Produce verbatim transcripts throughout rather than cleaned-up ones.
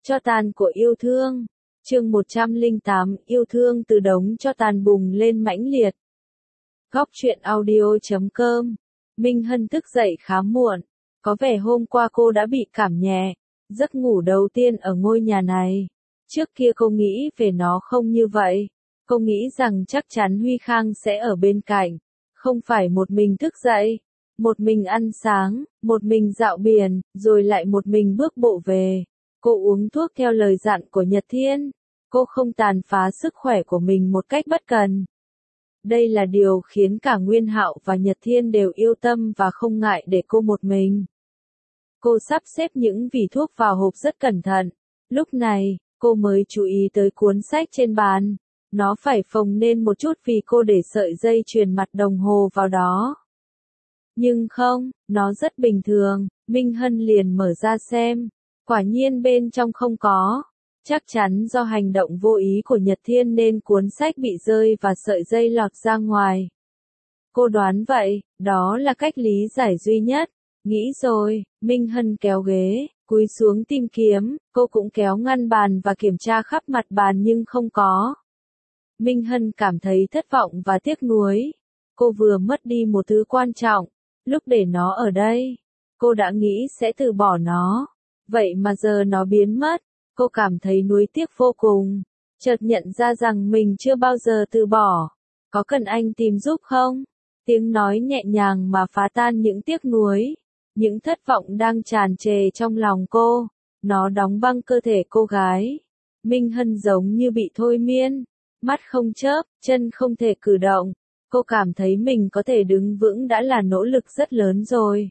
Cho tàn của yêu thương. Chương một trăm lẻ tám, yêu thương từ đống cho tàn bùng lên mãnh liệt. Góc truyện audio chấm com. Minh Hân thức dậy khá muộn. Có vẻ hôm qua cô đã bị cảm nhẹ. Giấc ngủ đầu tiên ở ngôi nhà này. Trước kia cô nghĩ về nó không như vậy. Cô nghĩ rằng chắc chắn Huy Khang sẽ ở bên cạnh. Không phải một mình thức dậy. Một mình ăn sáng, một mình dạo biển, rồi lại một mình bước bộ về. Cô uống thuốc theo lời dặn của Nhật Thiên. Cô không tàn phá sức khỏe của mình một cách bất cần. Đây là điều khiến cả Nguyên Hạo và Nhật Thiên đều yêu tâm và không ngại để cô một mình. Cô sắp xếp những vỉ thuốc vào hộp rất cẩn thận. Lúc này, cô mới chú ý tới cuốn sách trên bàn. Nó phải phồng lên một chút vì cô để sợi dây chuyền mặt đồng hồ vào đó. Nhưng không, nó rất bình thường. Minh Hân liền mở ra xem. Quả nhiên bên trong không có. Chắc chắn do hành động vô ý của Nhật Thiên nên cuốn sách bị rơi và sợi dây lọt ra ngoài. Cô đoán vậy, đó là cách lý giải duy nhất. Nghĩ rồi, Minh Hân kéo ghế, cúi xuống tìm kiếm, cô cũng kéo ngăn bàn và kiểm tra khắp mặt bàn nhưng không có. Minh Hân cảm thấy thất vọng và tiếc nuối. Cô vừa mất đi một thứ quan trọng, lúc để nó ở đây, cô đã nghĩ sẽ từ bỏ nó. Vậy mà giờ nó biến mất, cô cảm thấy nuối tiếc vô cùng. Chợt nhận ra rằng mình chưa bao giờ từ bỏ. Có cần anh tìm giúp không? Tiếng nói nhẹ nhàng mà phá tan những tiếc nuối, những thất vọng đang tràn trề trong lòng cô. Nó đóng băng cơ thể cô gái. Minh Hân giống như bị thôi miên, mắt không chớp, chân không thể cử động. Cô cảm thấy mình có thể đứng vững đã là nỗ lực rất lớn rồi.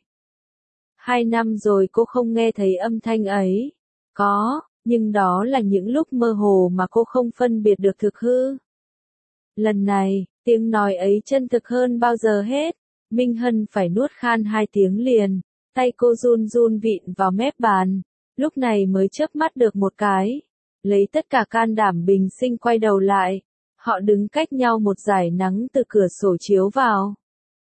Hai năm rồi cô không nghe thấy âm thanh ấy. Có, nhưng đó là những lúc mơ hồ mà cô không phân biệt được thực hư. Lần này, tiếng nói ấy chân thực hơn bao giờ hết. Minh Hân phải nuốt khan hai tiếng liền. Tay cô run run vịn vào mép bàn. Lúc này mới chớp mắt được một cái. Lấy tất cả can đảm bình sinh quay đầu lại. Họ đứng cách nhau một dải nắng từ cửa sổ chiếu vào.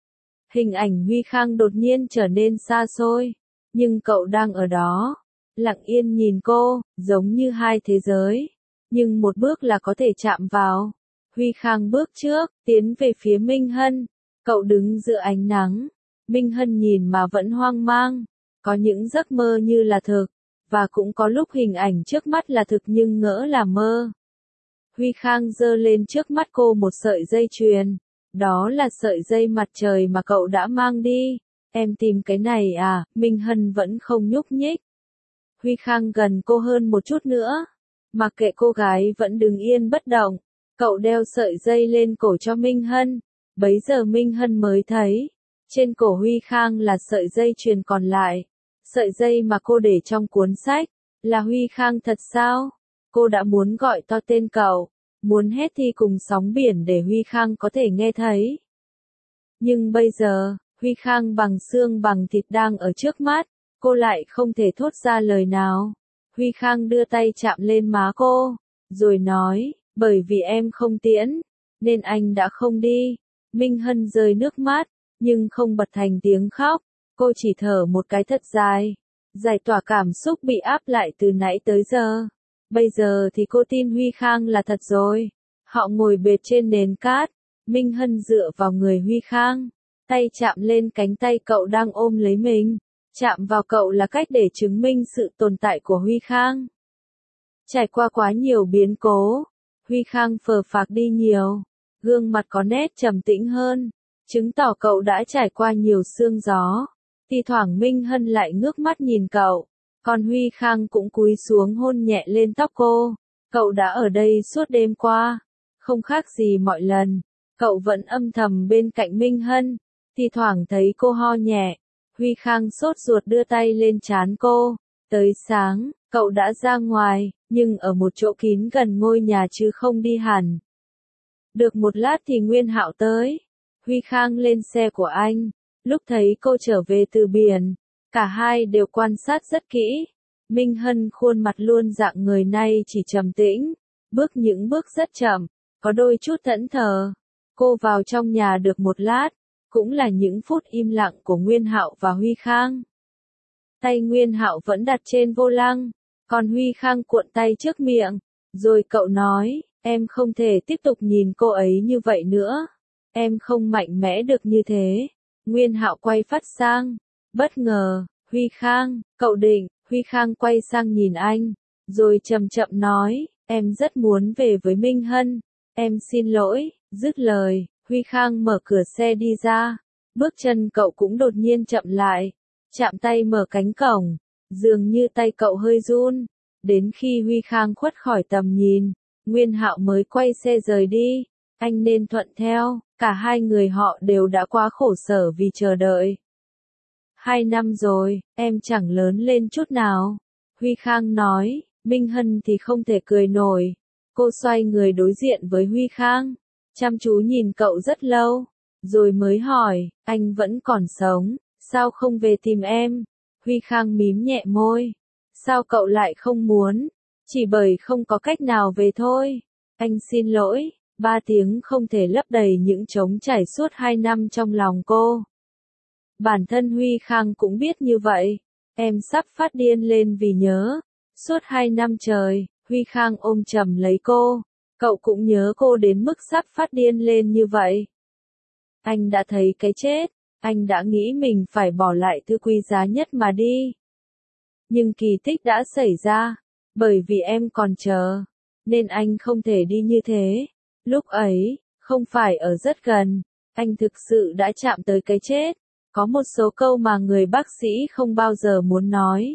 Hình ảnh Huy Khang đột nhiên trở nên xa xôi. Nhưng cậu đang ở đó. Lặng yên nhìn cô, giống như hai thế giới. Nhưng một bước là có thể chạm vào. Huy Khang bước trước, tiến về phía Minh Hân. Cậu đứng giữa ánh nắng. Minh Hân nhìn mà vẫn hoang mang. Có những giấc mơ như là thực. Và cũng có lúc hình ảnh trước mắt là thực nhưng ngỡ là mơ. Huy Khang giơ lên trước mắt cô một sợi dây chuyền. Đó là sợi dây mặt trời mà cậu đã mang đi. Em tìm cái này à? Minh Hân vẫn không nhúc nhích. Huy Khang gần cô hơn một chút nữa. Mặc kệ cô gái vẫn đứng yên bất động. Cậu đeo sợi dây lên cổ cho Minh Hân. Bấy giờ Minh Hân mới thấy. Trên cổ Huy Khang là sợi dây chuyền còn lại. Sợi dây mà cô để trong cuốn sách. Là Huy Khang thật sao? Cô đã muốn gọi to tên cậu. Muốn hét thi cùng sóng biển để Huy Khang có thể nghe thấy. Nhưng bây giờ, Huy Khang bằng xương bằng thịt đang ở trước mắt. Cô lại không thể thốt ra lời nào. Huy Khang đưa tay chạm lên má cô. Rồi nói, bởi vì em không tiễn. Nên anh đã không đi. Minh Hân rơi nước mắt. Nhưng không bật thành tiếng khóc. Cô chỉ thở một cái thật dài. Giải tỏa cảm xúc bị áp lại từ nãy tới giờ. Bây giờ thì cô tin Huy Khang là thật rồi. Họ ngồi bệt trên nền cát. Minh Hân dựa vào người Huy Khang. Tay chạm lên cánh tay cậu đang ôm lấy mình. Chạm vào cậu là cách để chứng minh sự tồn tại của Huy Khang. Trải qua quá nhiều biến cố. Huy Khang phờ phạc đi nhiều. Gương mặt có nét trầm tĩnh hơn. Chứng tỏ cậu đã trải qua nhiều sương gió. Thì thoảng Minh Hân lại ngước mắt nhìn cậu. Còn Huy Khang cũng cúi xuống hôn nhẹ lên tóc cô. Cậu đã ở đây suốt đêm qua. Không khác gì mọi lần. Cậu vẫn âm thầm bên cạnh Minh Hân. Thì thoảng thấy cô ho nhẹ. Huy Khang sốt ruột đưa tay lên trán cô. Tới sáng, cậu đã ra ngoài, nhưng ở một chỗ kín gần ngôi nhà chứ không đi hẳn. Được một lát thì Nguyên Hạo tới. Huy Khang lên xe của anh. Lúc thấy cô trở về từ biển, cả hai đều quan sát rất kỹ. Minh Hân khuôn mặt luôn dạng người nay chỉ trầm tĩnh, bước những bước rất chậm, có đôi chút thẫn thờ. Cô vào trong nhà được một lát, cũng là những phút im lặng của Nguyên Hạo và Huy Khang. Tay Nguyên Hạo vẫn đặt trên vô lăng, Còn Huy Khang cuộn tay trước miệng, rồi cậu nói, em không thể tiếp tục nhìn cô ấy như vậy nữa. Em không mạnh mẽ được như thế. Nguyên Hạo quay phát sang. Bất ngờ, Huy Khang, cậu định, Huy Khang quay sang nhìn anh, rồi chậm chậm nói, em rất muốn về với Minh Hân. Em xin lỗi, dứt lời, Huy Khang mở cửa xe đi ra. Bước chân cậu cũng đột nhiên chậm lại, chạm tay mở cánh cổng, dường như tay cậu hơi run. Đến khi Huy Khang khuất khỏi tầm nhìn, Nguyên Hạo mới quay xe rời đi. Anh nên thuận theo, cả hai người họ đều đã quá khổ sở vì chờ đợi. Hai năm rồi, em chẳng lớn lên chút nào. Huy Khang nói, Minh Hân thì không thể cười nổi. Cô xoay người đối diện với Huy Khang, chăm chú nhìn cậu rất lâu, rồi mới hỏi, anh vẫn còn sống, sao không về tìm em? Huy Khang mím nhẹ môi, sao cậu lại không muốn? Chỉ bởi không có cách nào về thôi. Anh xin lỗi. Ba tiếng không thể lấp đầy những trống trải suốt hai năm trong lòng cô. Bản thân Huy Khang cũng biết như vậy. Em sắp phát điên lên vì nhớ. Suốt hai năm trời, Huy Khang ôm chầm lấy cô. Cậu cũng nhớ cô đến mức sắp phát điên lên như vậy. Anh đã thấy cái chết. Anh đã nghĩ mình phải bỏ lại thứ quý giá nhất mà đi. Nhưng kỳ tích đã xảy ra. Bởi vì em còn chờ. Nên anh không thể đi như thế. Lúc ấy, không phải ở rất gần, anh thực sự đã chạm tới cái chết. Có một số câu mà người bác sĩ không bao giờ muốn nói.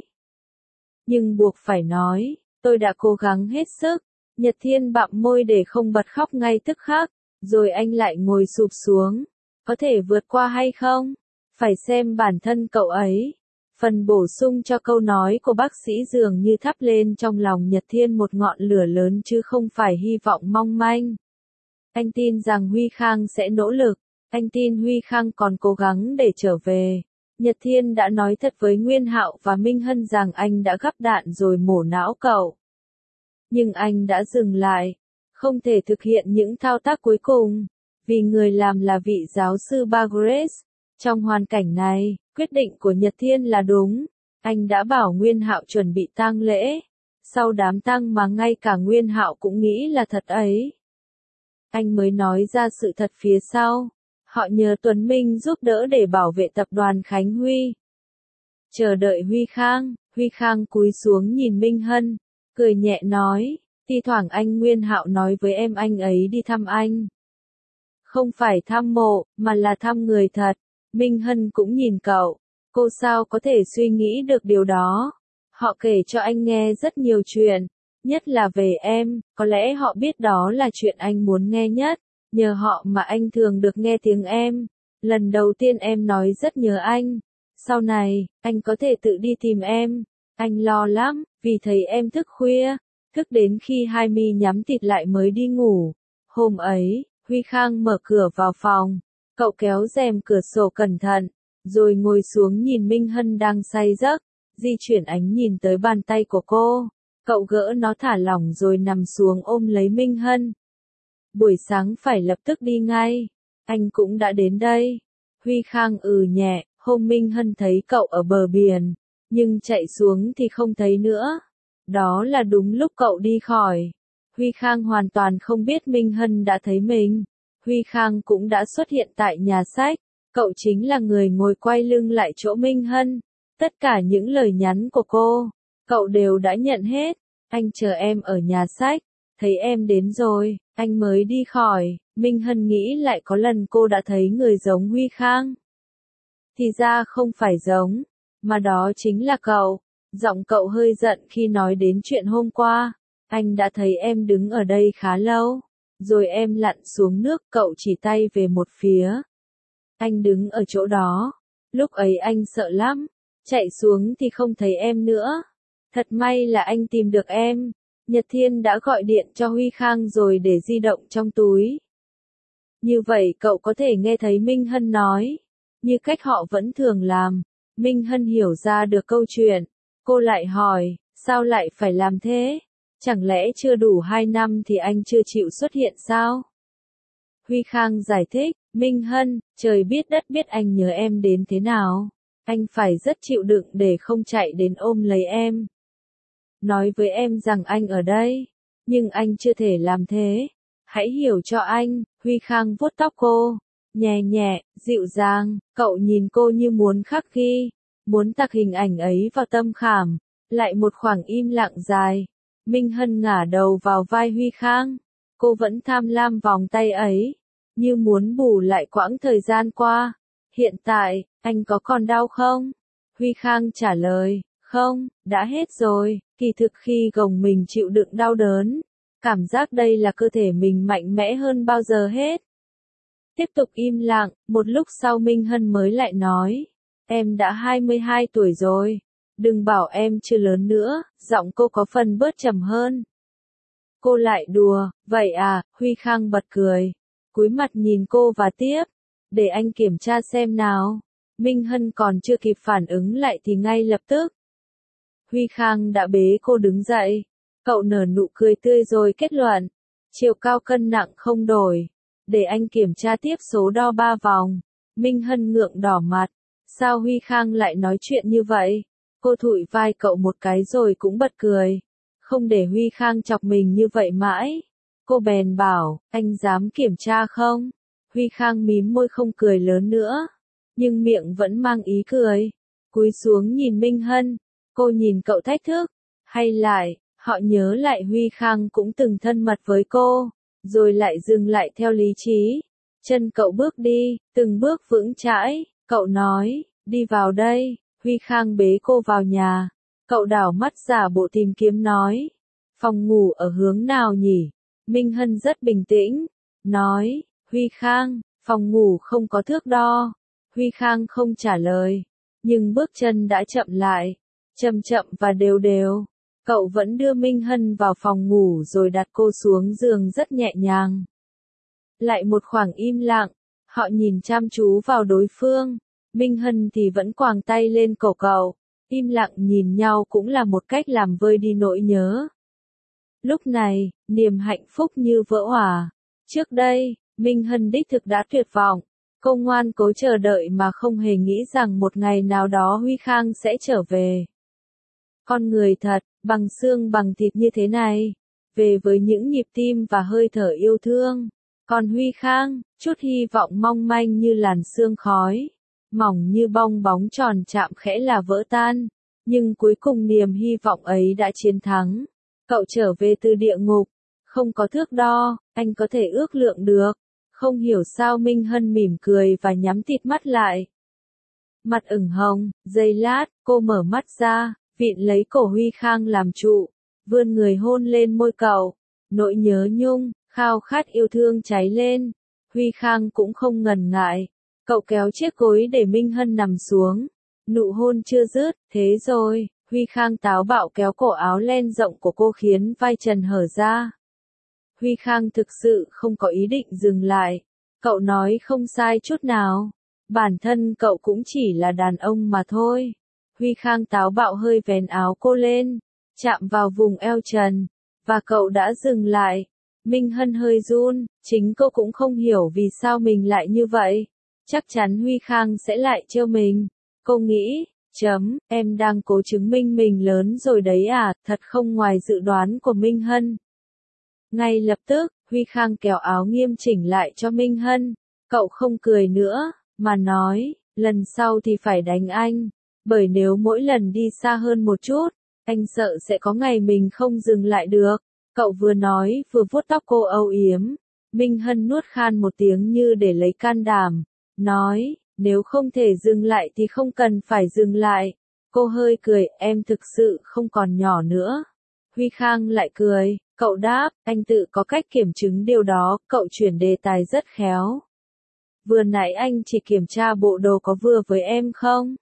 Nhưng buộc phải nói, tôi đã cố gắng hết sức. Nhật Thiên bặm môi để không bật khóc ngay tức khắc, rồi anh lại ngồi sụp xuống. Có thể vượt qua hay không? Phải xem bản thân cậu ấy. Phần bổ sung cho câu nói của bác sĩ dường như thắp lên trong lòng Nhật Thiên một ngọn lửa lớn chứ không phải hy vọng mong manh. Anh tin rằng Huy Khang sẽ nỗ lực, anh tin Huy Khang còn cố gắng để trở về. Nhật Thiên đã nói thật với Nguyên Hạo và Minh Hân rằng anh đã gắp đạn rồi mổ não cậu. Nhưng anh đã dừng lại, không thể thực hiện những thao tác cuối cùng, vì người làm là vị giáo sư Bagres. Trong hoàn cảnh này, quyết định của Nhật Thiên là đúng. Anh đã bảo Nguyên Hạo chuẩn bị tang lễ. Sau đám tang mà ngay cả Nguyên Hạo cũng nghĩ là thật ấy. Anh mới nói ra sự thật phía sau. Họ nhờ Tuấn Minh giúp đỡ để bảo vệ tập đoàn Khánh Huy. Chờ đợi Huy Khang, Huy Khang cúi xuống nhìn Minh Hân, cười nhẹ nói, thi thoảng anh Nguyên Hạo nói với em anh ấy đi thăm anh. Không phải thăm mộ, mà là thăm người thật. Minh Hân cũng nhìn cậu, cô sao có thể suy nghĩ được điều đó. Họ kể cho anh nghe rất nhiều chuyện. Nhất là về em, có lẽ họ biết đó là chuyện anh muốn nghe nhất, nhờ họ mà anh thường được nghe tiếng em. Lần đầu tiên em nói rất nhớ anh, sau này, anh có thể tự đi tìm em. Anh lo lắm, vì thấy em thức khuya, thức đến khi hai mi nhắm tịt lại mới đi ngủ. Hôm ấy, Huy Khang mở cửa vào phòng, cậu kéo rèm cửa sổ cẩn thận, rồi ngồi xuống nhìn Minh Hân đang say giấc, di chuyển ánh nhìn tới bàn tay của cô. Cậu gỡ nó thả lỏng rồi nằm xuống ôm lấy Minh Hân. Buổi sáng phải lập tức đi ngay. Anh cũng đã đến đây. Huy Khang ừ nhẹ, hôm Minh Hân thấy cậu ở bờ biển, nhưng chạy xuống thì không thấy nữa. Đó là đúng lúc cậu đi khỏi. Huy Khang hoàn toàn không biết Minh Hân đã thấy mình. Huy Khang cũng đã xuất hiện tại nhà sách. Cậu chính là người ngồi quay lưng lại chỗ Minh Hân. Tất cả những lời nhắn của cô, cậu đều đã nhận hết. Anh chờ em ở nhà sách, thấy em đến rồi, anh mới đi khỏi. Minh Hân nghĩ lại có lần cô đã thấy người giống Huy Khang. Thì ra không phải giống, mà đó chính là cậu. Giọng cậu hơi giận khi nói đến chuyện hôm qua. Anh đã thấy em đứng ở đây khá lâu, rồi em lặn xuống nước, cậu chỉ tay về một phía. Anh đứng ở chỗ đó, lúc ấy anh sợ lắm, chạy xuống thì không thấy em nữa. Thật may là anh tìm được em. Nhật Thiên đã gọi điện cho Huy Khang rồi để di động trong túi. Như vậy cậu có thể nghe thấy Minh Hân nói, như cách họ vẫn thường làm. Minh Hân hiểu ra được câu chuyện. Cô lại hỏi, sao lại phải làm thế? Chẳng lẽ chưa đủ hai năm thì anh chưa chịu xuất hiện sao? Huy Khang giải thích, Minh Hân, trời biết đất biết anh nhớ em đến thế nào. Anh phải rất chịu đựng để không chạy đến ôm lấy em. nói với em rằng anh ở đây, nhưng anh chưa thể làm thế. Hãy hiểu cho anh. Huy Khang vuốt tóc cô, nhẹ nhẹ, dịu dàng, cậu nhìn cô như muốn khắc ghi, muốn tạc hình ảnh ấy vào tâm khảm. Lại một khoảng im lặng dài. Minh Hân ngả đầu vào vai Huy Khang. Cô vẫn tham lam vòng tay ấy, như muốn bù lại quãng thời gian qua. Hiện tại, anh có còn đau không? Huy Khang trả lời, không, đã hết rồi. Kỳ thực khi gồng mình chịu đựng đau đớn, cảm giác đây là cơ thể mình mạnh mẽ hơn bao giờ hết. Tiếp tục im lặng, một lúc sau Minh Hân mới lại nói, em đã hai mươi hai tuổi rồi, đừng bảo em chưa lớn nữa, giọng cô có phần bớt trầm hơn. Cô lại đùa, vậy à, Huy Khang bật cười, cúi mặt nhìn cô và tiếp, để anh kiểm tra xem nào. Minh Hân còn chưa kịp phản ứng lại thì ngay lập tức, Huy Khang đã bế cô đứng dậy, cậu nở nụ cười tươi rồi kết luận, chiều cao cân nặng không đổi, để anh kiểm tra tiếp số đo ba vòng. Minh Hân ngượng đỏ mặt, sao Huy Khang lại nói chuyện như vậy? Cô thụi vai cậu một cái rồi cũng bật cười, không để Huy Khang chọc mình như vậy mãi. Cô bèn bảo, anh dám kiểm tra không? Huy Khang mím môi không cười lớn nữa, nhưng miệng vẫn mang ý cười, cúi xuống nhìn Minh Hân. Cô nhìn cậu thách thức, hay lại, họ nhớ lại Huy Khang cũng từng thân mật với cô, rồi lại dừng lại theo lý trí. Chân cậu bước đi, từng bước vững chãi, cậu nói, đi vào đây. Huy Khang bế cô vào nhà, cậu đảo mắt giả bộ tìm kiếm nói, phòng ngủ ở hướng nào nhỉ? Minh Hân rất bình tĩnh, nói, Huy Khang, phòng ngủ không có thước đo. Huy Khang không trả lời, nhưng bước chân đã chậm lại, chậm chậm và đều đều. Cậu vẫn đưa Minh Hân vào phòng ngủ rồi đặt cô xuống giường rất nhẹ nhàng. Lại một khoảng im lặng, họ nhìn chăm chú vào đối phương. Minh Hân thì vẫn quàng tay lên cổ cậu, im lặng nhìn nhau cũng là một cách làm vơi đi nỗi nhớ. Lúc này, niềm hạnh phúc như vỡ òa. Trước đây, Minh Hân đích thực đã tuyệt vọng, cô ngoan cố chờ đợi mà không hề nghĩ rằng một ngày nào đó Huy Khang sẽ trở về. Con người thật, bằng xương bằng thịt như thế này, về với những nhịp tim và hơi thở yêu thương. Còn Huy Khang, chút hy vọng mong manh như làn sương khói, mỏng như bong bóng tròn chạm khẽ là vỡ tan. Nhưng cuối cùng niềm hy vọng ấy đã chiến thắng. Cậu trở về từ địa ngục, không có thước đo, anh có thể ước lượng được. Không hiểu sao Minh Hân mỉm cười và nhắm tịt mắt lại. Mặt ửng hồng, giây lát, cô mở mắt ra, vịn lấy cổ Huy Khang làm trụ, vươn người hôn lên môi cậu. Nỗi nhớ nhung, khao khát yêu thương cháy lên. Huy Khang cũng không ngần ngại, cậu kéo chiếc gối để Minh Hân nằm xuống. Nụ hôn chưa dứt, thế rồi, Huy Khang táo bạo kéo cổ áo len rộng của cô khiến vai trần hở ra. Huy Khang thực sự không có ý định dừng lại. Cậu nói không sai chút nào. Bản thân cậu cũng chỉ là đàn ông mà thôi. Huy Khang táo bạo hơi vén áo cô lên, chạm vào vùng eo trần, và cậu đã dừng lại. Minh Hân hơi run, chính cô cũng không hiểu vì sao mình lại như vậy. Chắc chắn Huy Khang sẽ lại trêu mình. Cô nghĩ, chấm, em đang cố chứng minh mình lớn rồi đấy à, thật không ngoài dự đoán của Minh Hân. Ngay lập tức, Huy Khang kéo áo nghiêm chỉnh lại cho Minh Hân. Cậu không cười nữa, mà nói, lần sau thì phải đánh anh. Bởi nếu mỗi lần đi xa hơn một chút, anh sợ sẽ có ngày mình không dừng lại được. Cậu vừa nói vừa vuốt tóc cô âu yếm. Minh Hân nuốt khan một tiếng như để lấy can đảm. Nói, nếu không thể dừng lại thì không cần phải dừng lại. Cô hơi cười, em thực sự không còn nhỏ nữa. Huy Khang lại cười, cậu đáp, anh tự có cách kiểm chứng điều đó, cậu chuyển đề tài rất khéo. Vừa nãy anh chỉ kiểm tra bộ đồ có vừa với em không?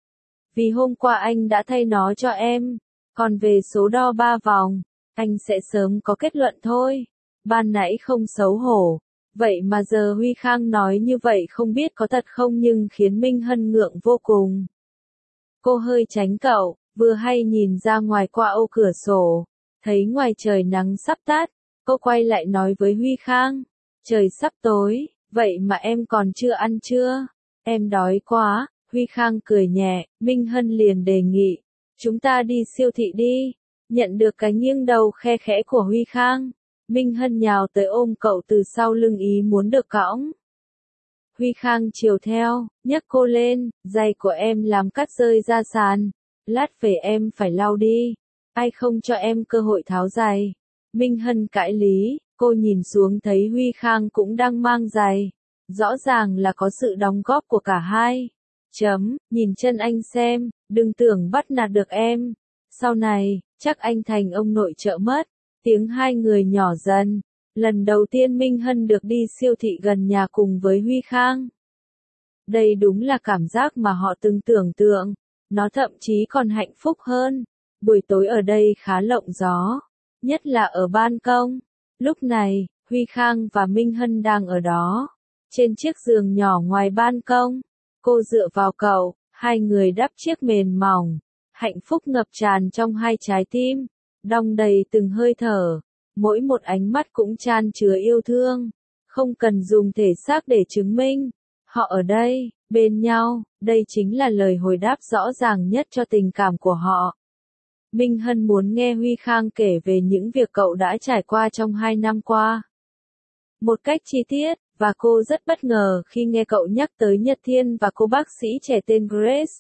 Vì hôm qua anh đã thay nó cho em. Còn về số đo ba vòng, anh sẽ sớm có kết luận thôi. Ban nãy không xấu hổ. Vậy mà giờ Huy Khang nói như vậy không biết có thật không nhưng khiến Minh Hân ngượng vô cùng. Cô hơi tránh cậu, vừa hay nhìn ra ngoài qua ô cửa sổ. Thấy ngoài trời nắng sắp tắt, cô quay lại nói với Huy Khang. Trời sắp tối, vậy mà em còn chưa ăn chưa? Em đói quá. Huy Khang cười nhẹ, Minh Hân liền đề nghị. Chúng ta đi siêu thị đi. Nhận được cái nghiêng đầu khe khẽ của Huy Khang, Minh Hân nhào tới ôm cậu từ sau lưng ý muốn được cõng. Huy Khang chiều theo, nhấc cô lên, giày của em làm cắt rơi ra sàn, lát về em phải lau đi, ai không cho em cơ hội tháo giày. Minh Hân cãi lý, cô nhìn xuống thấy Huy Khang cũng đang mang giày, rõ ràng là có sự đóng góp của cả hai. Chấm, nhìn chân anh xem, đừng tưởng bắt nạt được em, sau này, chắc anh thành ông nội trợ mất. Tiếng hai người nhỏ dần. Lần đầu tiên Minh Hân được đi siêu thị gần nhà cùng với Huy Khang. Đây đúng là cảm giác mà họ từng tưởng tượng, nó thậm chí còn hạnh phúc hơn. Buổi tối ở đây khá lộng gió, nhất là ở ban công. Lúc này, Huy Khang và Minh Hân đang ở đó, trên chiếc giường nhỏ ngoài ban công. Cô dựa vào cậu, hai người đắp chiếc mền mỏng, hạnh phúc ngập tràn trong hai trái tim, đong đầy từng hơi thở. Mỗi một ánh mắt cũng chan chứa yêu thương, không cần dùng thể xác để chứng minh. Họ ở đây, bên nhau, đây chính là lời hồi đáp rõ ràng nhất cho tình cảm của họ. Minh Hân muốn nghe Huy Khang kể về những việc cậu đã trải qua trong hai năm qua. Một cách chi tiết, và cô rất bất ngờ khi nghe cậu nhắc tới Nhật Thiên và cô bác sĩ trẻ tên Grace.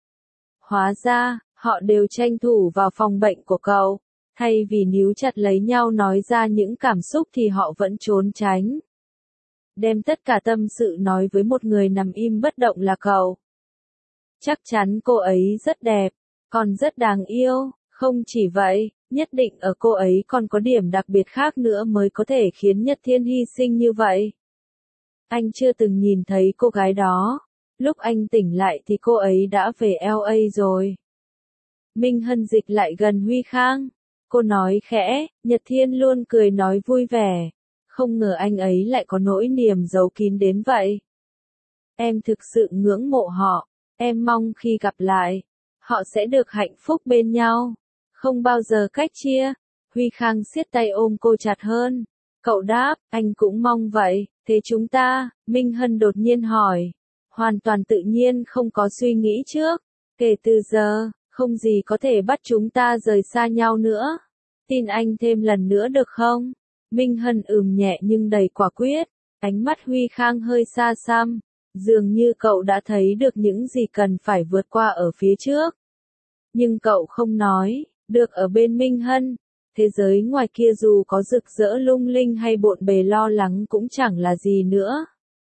Hóa ra, họ đều tranh thủ vào phòng bệnh của cậu. Thay vì níu chặt lấy nhau nói ra những cảm xúc thì họ vẫn trốn tránh. Đem tất cả tâm sự nói với một người nằm im bất động là cậu. Chắc chắn cô ấy rất đẹp, còn rất đáng yêu, không chỉ vậy, nhất định ở cô ấy còn có điểm đặc biệt khác nữa mới có thể khiến Nhật Thiên hy sinh như vậy. Anh chưa từng nhìn thấy cô gái đó, lúc anh tỉnh lại thì cô ấy đã về L A rồi. Minh Hân dịch lại gần Huy Khang. Cô nói khẽ, Nhật Thiên luôn cười nói vui vẻ. Không ngờ anh ấy lại có nỗi niềm giấu kín đến vậy. Em thực sự ngưỡng mộ họ. Em mong khi gặp lại, họ sẽ được hạnh phúc bên nhau. Không bao giờ cách chia. Huy Khang siết tay ôm cô chặt hơn. Cậu đáp, anh cũng mong vậy. Thế chúng ta, Minh Hân đột nhiên hỏi. Hoàn toàn tự nhiên không có suy nghĩ trước. Kể từ giờ, không gì có thể bắt chúng ta rời xa nhau nữa. Tin anh thêm lần nữa được không? Minh Hân ừm nhẹ nhưng đầy quả quyết. Ánh mắt Huy Khang hơi xa xăm. Dường như cậu đã thấy được những gì cần phải vượt qua ở phía trước. Nhưng cậu không nói, được ở bên Minh Hân. Thế giới ngoài kia dù có rực rỡ lung linh hay bộn bề lo lắng cũng chẳng là gì nữa.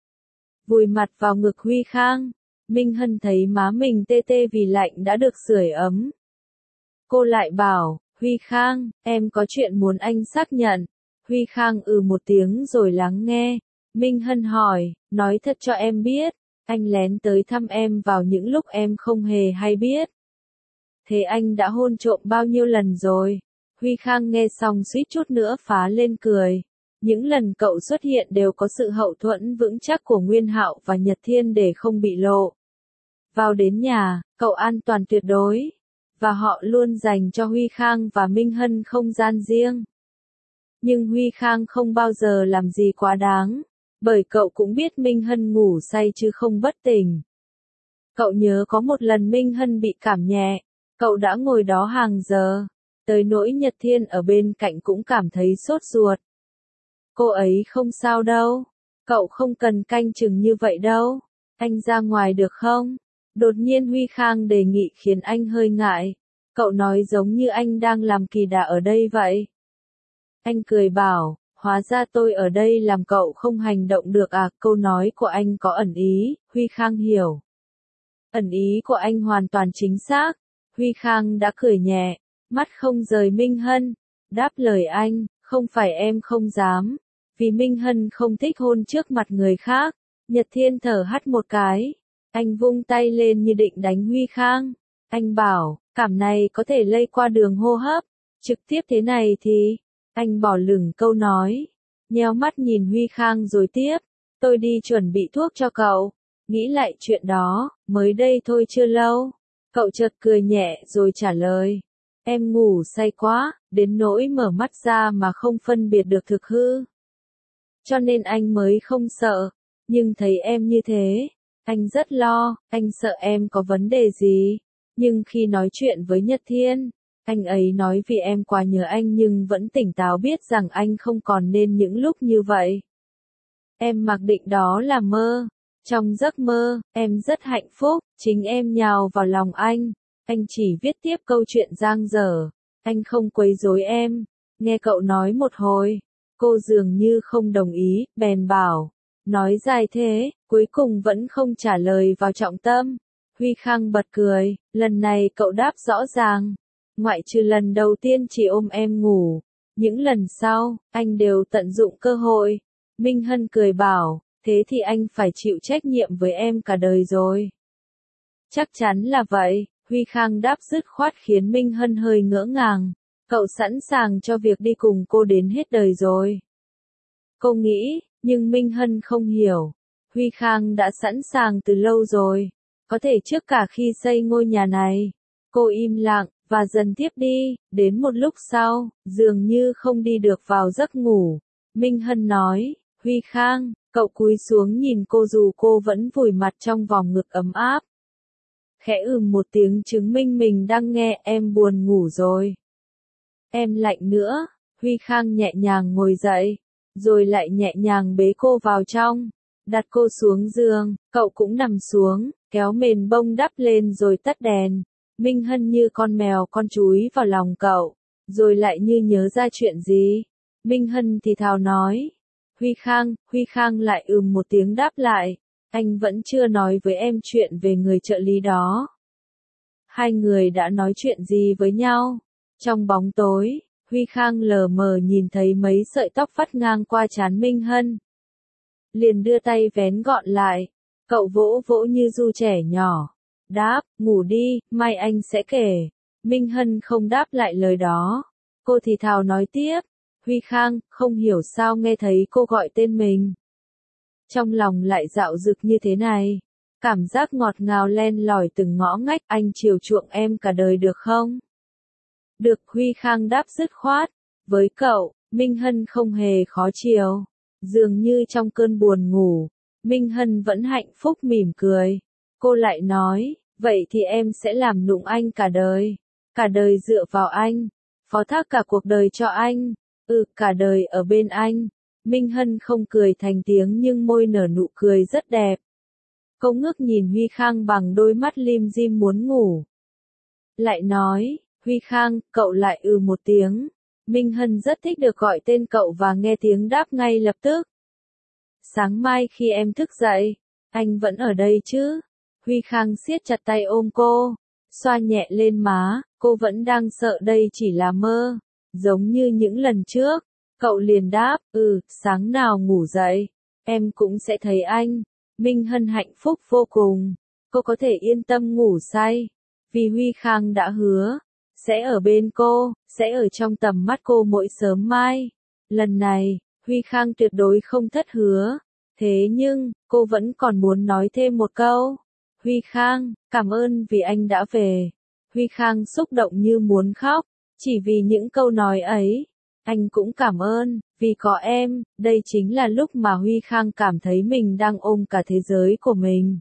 Vùi mặt vào ngực Huy Khang. Minh Hân thấy má mình tê tê vì lạnh đã được sưởi ấm. Cô lại bảo, Huy Khang, em có chuyện muốn anh xác nhận. Huy Khang ừ một tiếng rồi lắng nghe. Minh Hân hỏi, nói thật cho em biết, anh lén tới thăm em vào những lúc em không hề hay biết. Thế anh đã hôn trộm bao nhiêu lần rồi? Huy Khang nghe xong suýt chút nữa phá lên cười. Những lần cậu xuất hiện đều có sự hậu thuẫn vững chắc của Nguyên Hạo và Nhật Thiên để không bị lộ. Vào đến nhà, cậu an toàn tuyệt đối. Và họ luôn dành cho Huy Khang và Minh Hân không gian riêng. Nhưng Huy Khang không bao giờ làm gì quá đáng. Bởi cậu cũng biết Minh Hân ngủ say chứ không bất tỉnh. Cậu nhớ có một lần Minh Hân bị cảm nhẹ. Cậu đã ngồi đó hàng giờ. Tới nỗi Nhật Thiên ở bên cạnh cũng cảm thấy sốt ruột. Cô ấy không sao đâu. Cậu không cần canh chừng như vậy đâu. Anh ra ngoài được không? Đột nhiên Huy Khang đề nghị khiến anh hơi ngại. Cậu nói giống như anh đang làm kỳ đà ở đây vậy. Anh cười bảo, hóa ra tôi ở đây làm cậu không hành động được à? Câu nói của anh có ẩn ý, Huy Khang hiểu. Ẩn ý của anh hoàn toàn chính xác. Huy Khang đã cười nhẹ, mắt không rời Minh Hân. Đáp lời anh, không phải em không dám. Vì Minh Hân không thích hôn trước mặt người khác. Nhật Thiên thở hắt một cái. Anh vung tay lên như định đánh Huy Khang. Anh bảo, cảm này có thể lây qua đường hô hấp. Trực tiếp thế này thì... Anh bỏ lửng câu nói. Nheo mắt nhìn Huy Khang rồi tiếp. Tôi đi chuẩn bị thuốc cho cậu. Nghĩ lại chuyện đó, mới đây thôi chưa lâu. Cậu chợt cười nhẹ rồi trả lời. Em ngủ say quá, đến nỗi mở mắt ra mà không phân biệt được thực hư. Cho nên anh mới không sợ. Nhưng thấy em như thế, anh rất lo, anh sợ em có vấn đề gì. Nhưng khi nói chuyện với Nhật Thiên, Anh ấy nói vì em quá nhớ anh nhưng vẫn tỉnh táo biết rằng anh không còn nên những lúc như vậy. Em mặc định đó là mơ. Trong giấc mơ, em rất hạnh phúc, chính em nhào vào lòng anh. Anh chỉ viết tiếp câu chuyện dang dở. Anh không quấy rối em. Nghe cậu nói một hồi, cô dường như không đồng ý, bèn bảo. Nói dài thế, cuối cùng vẫn không trả lời vào trọng tâm. Huy Khang bật cười, lần này cậu đáp rõ ràng. Ngoại trừ lần đầu tiên chỉ ôm em ngủ. Những lần sau, anh đều tận dụng cơ hội. Minh Hân cười bảo, thế thì anh phải chịu trách nhiệm với em cả đời rồi. Chắc chắn là vậy, Huy Khang đáp dứt khoát khiến Minh Hân hơi ngỡ ngàng. Cậu sẵn sàng cho việc đi cùng cô đến hết đời rồi. Cô nghĩ, nhưng Minh Hân không hiểu. Huy Khang đã sẵn sàng từ lâu rồi. Có thể trước cả khi xây ngôi nhà này. Cô im lặng, và dần tiếp đi, đến một lúc sau, dường như không đi được vào giấc ngủ. Minh Hân nói, Huy Khang, cậu cúi xuống nhìn cô dù cô vẫn vùi mặt trong vòng ngực ấm áp. Khẽ ừm một tiếng chứng minh mình đang nghe, em buồn ngủ rồi. Em lạnh nữa, Huy Khang nhẹ nhàng ngồi dậy, rồi lại nhẹ nhàng bế cô vào trong, đặt cô xuống giường, cậu cũng nằm xuống, kéo mền bông đắp lên rồi tắt đèn. Minh Hân như con mèo con chúi vào lòng cậu, rồi lại như nhớ ra chuyện gì. Minh Hân thì thào nói, Huy Khang, Huy Khang lại ừm một tiếng đáp lại, anh vẫn chưa nói với em chuyện về người trợ lý đó. Hai người đã nói chuyện gì với nhau? Trong bóng tối, Huy Khang lờ mờ nhìn thấy mấy sợi tóc vắt ngang qua trán Minh Hân. Liền đưa tay vén gọn lại, cậu vỗ vỗ như ru trẻ nhỏ. Đáp, ngủ đi, mai anh sẽ kể. Minh Hân không đáp lại lời đó. Cô thì thào nói tiếp, Huy Khang, không hiểu sao nghe thấy cô gọi tên mình. Trong lòng lại dạo dực như thế này. Cảm giác ngọt ngào len lỏi từng ngõ ngách, anh chiều chuộng em cả đời được không? Được, Huy Khang đáp dứt khoát. Với cậu, Minh Hân không hề khó chiều. Dường như trong cơn buồn ngủ, Minh Hân vẫn hạnh phúc mỉm cười. Cô lại nói, vậy thì em sẽ làm nụng anh cả đời. Cả đời dựa vào anh. Phó thác cả cuộc đời cho anh. Ừ, cả đời ở bên anh. Minh Hân không cười thành tiếng nhưng môi nở nụ cười rất đẹp. Cô ngước nhìn Huy Khang bằng đôi mắt lim dim muốn ngủ. Lại nói, Huy Khang, cậu lại ừ một tiếng. Minh Hân rất thích được gọi tên cậu và nghe tiếng đáp ngay lập tức. Sáng mai khi em thức dậy, anh vẫn ở đây chứ? Huy Khang siết chặt tay ôm cô, xoa nhẹ lên má, cô vẫn đang sợ đây chỉ là mơ, giống như những lần trước. Cậu liền đáp, ừ, sáng nào ngủ dậy, em cũng sẽ thấy anh. Minh Hân hạnh phúc vô cùng, cô có thể yên tâm ngủ say, vì Huy Khang đã hứa, sẽ ở bên cô, sẽ ở trong tầm mắt cô mỗi sớm mai. Lần này, Huy Khang tuyệt đối không thất hứa, thế nhưng, cô vẫn còn muốn nói thêm một câu. Huy Khang, cảm ơn vì anh đã về. Huy Khang xúc động như muốn khóc, chỉ vì những câu nói ấy. Anh cũng cảm ơn, vì có em, đây chính là lúc mà Huy Khang cảm thấy mình đang ôm cả thế giới của mình.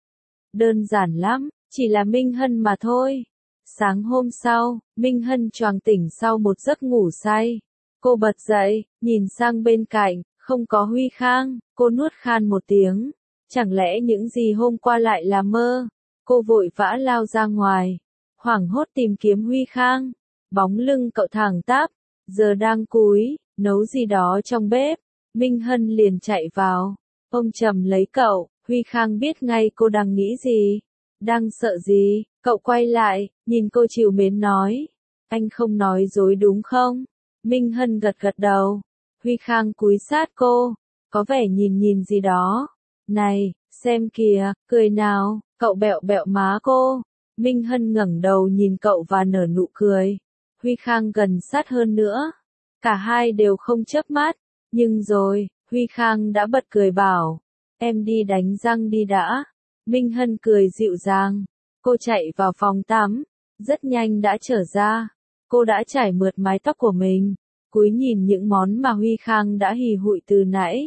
Đơn giản lắm, chỉ là Minh Hân mà thôi. Sáng hôm sau, Minh Hân choàng tỉnh sau một giấc ngủ say. Cô bật dậy, nhìn sang bên cạnh, không có Huy Khang, cô nuốt khan một tiếng. Chẳng lẽ những gì hôm qua lại là mơ? Cô vội vã lao ra ngoài, hoảng hốt tìm kiếm Huy Khang. Bóng lưng cậu thẳng tắp, giờ đang cúi, nấu gì đó trong bếp. Minh Hân liền chạy vào, ôm chầm lấy cậu. Huy Khang biết ngay cô đang nghĩ gì, đang sợ gì. Cậu quay lại, nhìn cô trìu mến nói, anh không nói dối đúng không? Minh Hân gật gật đầu. Huy Khang cúi sát cô, có vẻ nhìn nhìn gì đó. Này, xem kìa, cười nào, cậu bẹo bẹo má cô. Minh Hân ngẩng đầu nhìn cậu và nở nụ cười. Huy Khang gần sát hơn nữa. Cả hai đều không chớp mắt, nhưng rồi, Huy Khang đã bật cười bảo, em đi đánh răng đi đã. Minh Hân cười dịu dàng. Cô chạy vào phòng tắm, rất nhanh đã trở ra. Cô đã trải mượt mái tóc của mình, cúi nhìn những món mà Huy Khang đã hì hụi từ nãy.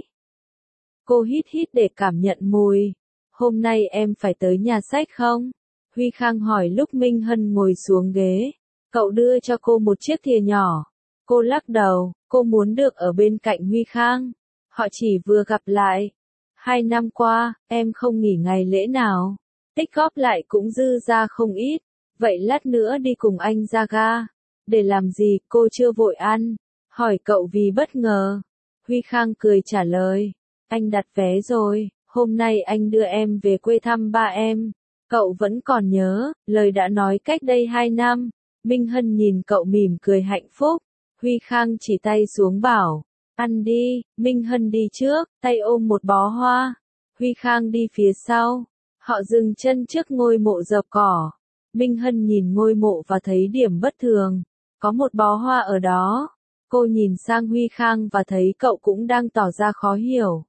Cô hít hít để cảm nhận mùi. Hôm nay em phải tới nhà sách không? Huy Khang hỏi lúc Minh Hân ngồi xuống ghế. Cậu đưa cho cô một chiếc thìa nhỏ. Cô lắc đầu, cô muốn được ở bên cạnh Huy Khang. Họ chỉ vừa gặp lại. Hai năm qua, em không nghỉ ngày lễ nào. Tích góp lại cũng dư ra không ít. Vậy lát nữa đi cùng anh ra ga. Để làm gì, cô chưa vội ăn. Hỏi cậu vì bất ngờ. Huy Khang cười trả lời. Anh đặt vé rồi, hôm nay anh đưa em về quê thăm ba em. Cậu vẫn còn nhớ, lời đã nói cách đây hai năm. Minh Hân nhìn cậu mỉm cười hạnh phúc. Huy Khang chỉ tay xuống bảo. Ăn đi, Minh Hân đi trước, tay ôm một bó hoa. Huy Khang đi phía sau. Họ dừng chân trước ngôi mộ dập cỏ. Minh Hân nhìn ngôi mộ và thấy điểm bất thường. Có một bó hoa ở đó. Cô nhìn sang Huy Khang và thấy cậu cũng đang tỏ ra khó hiểu.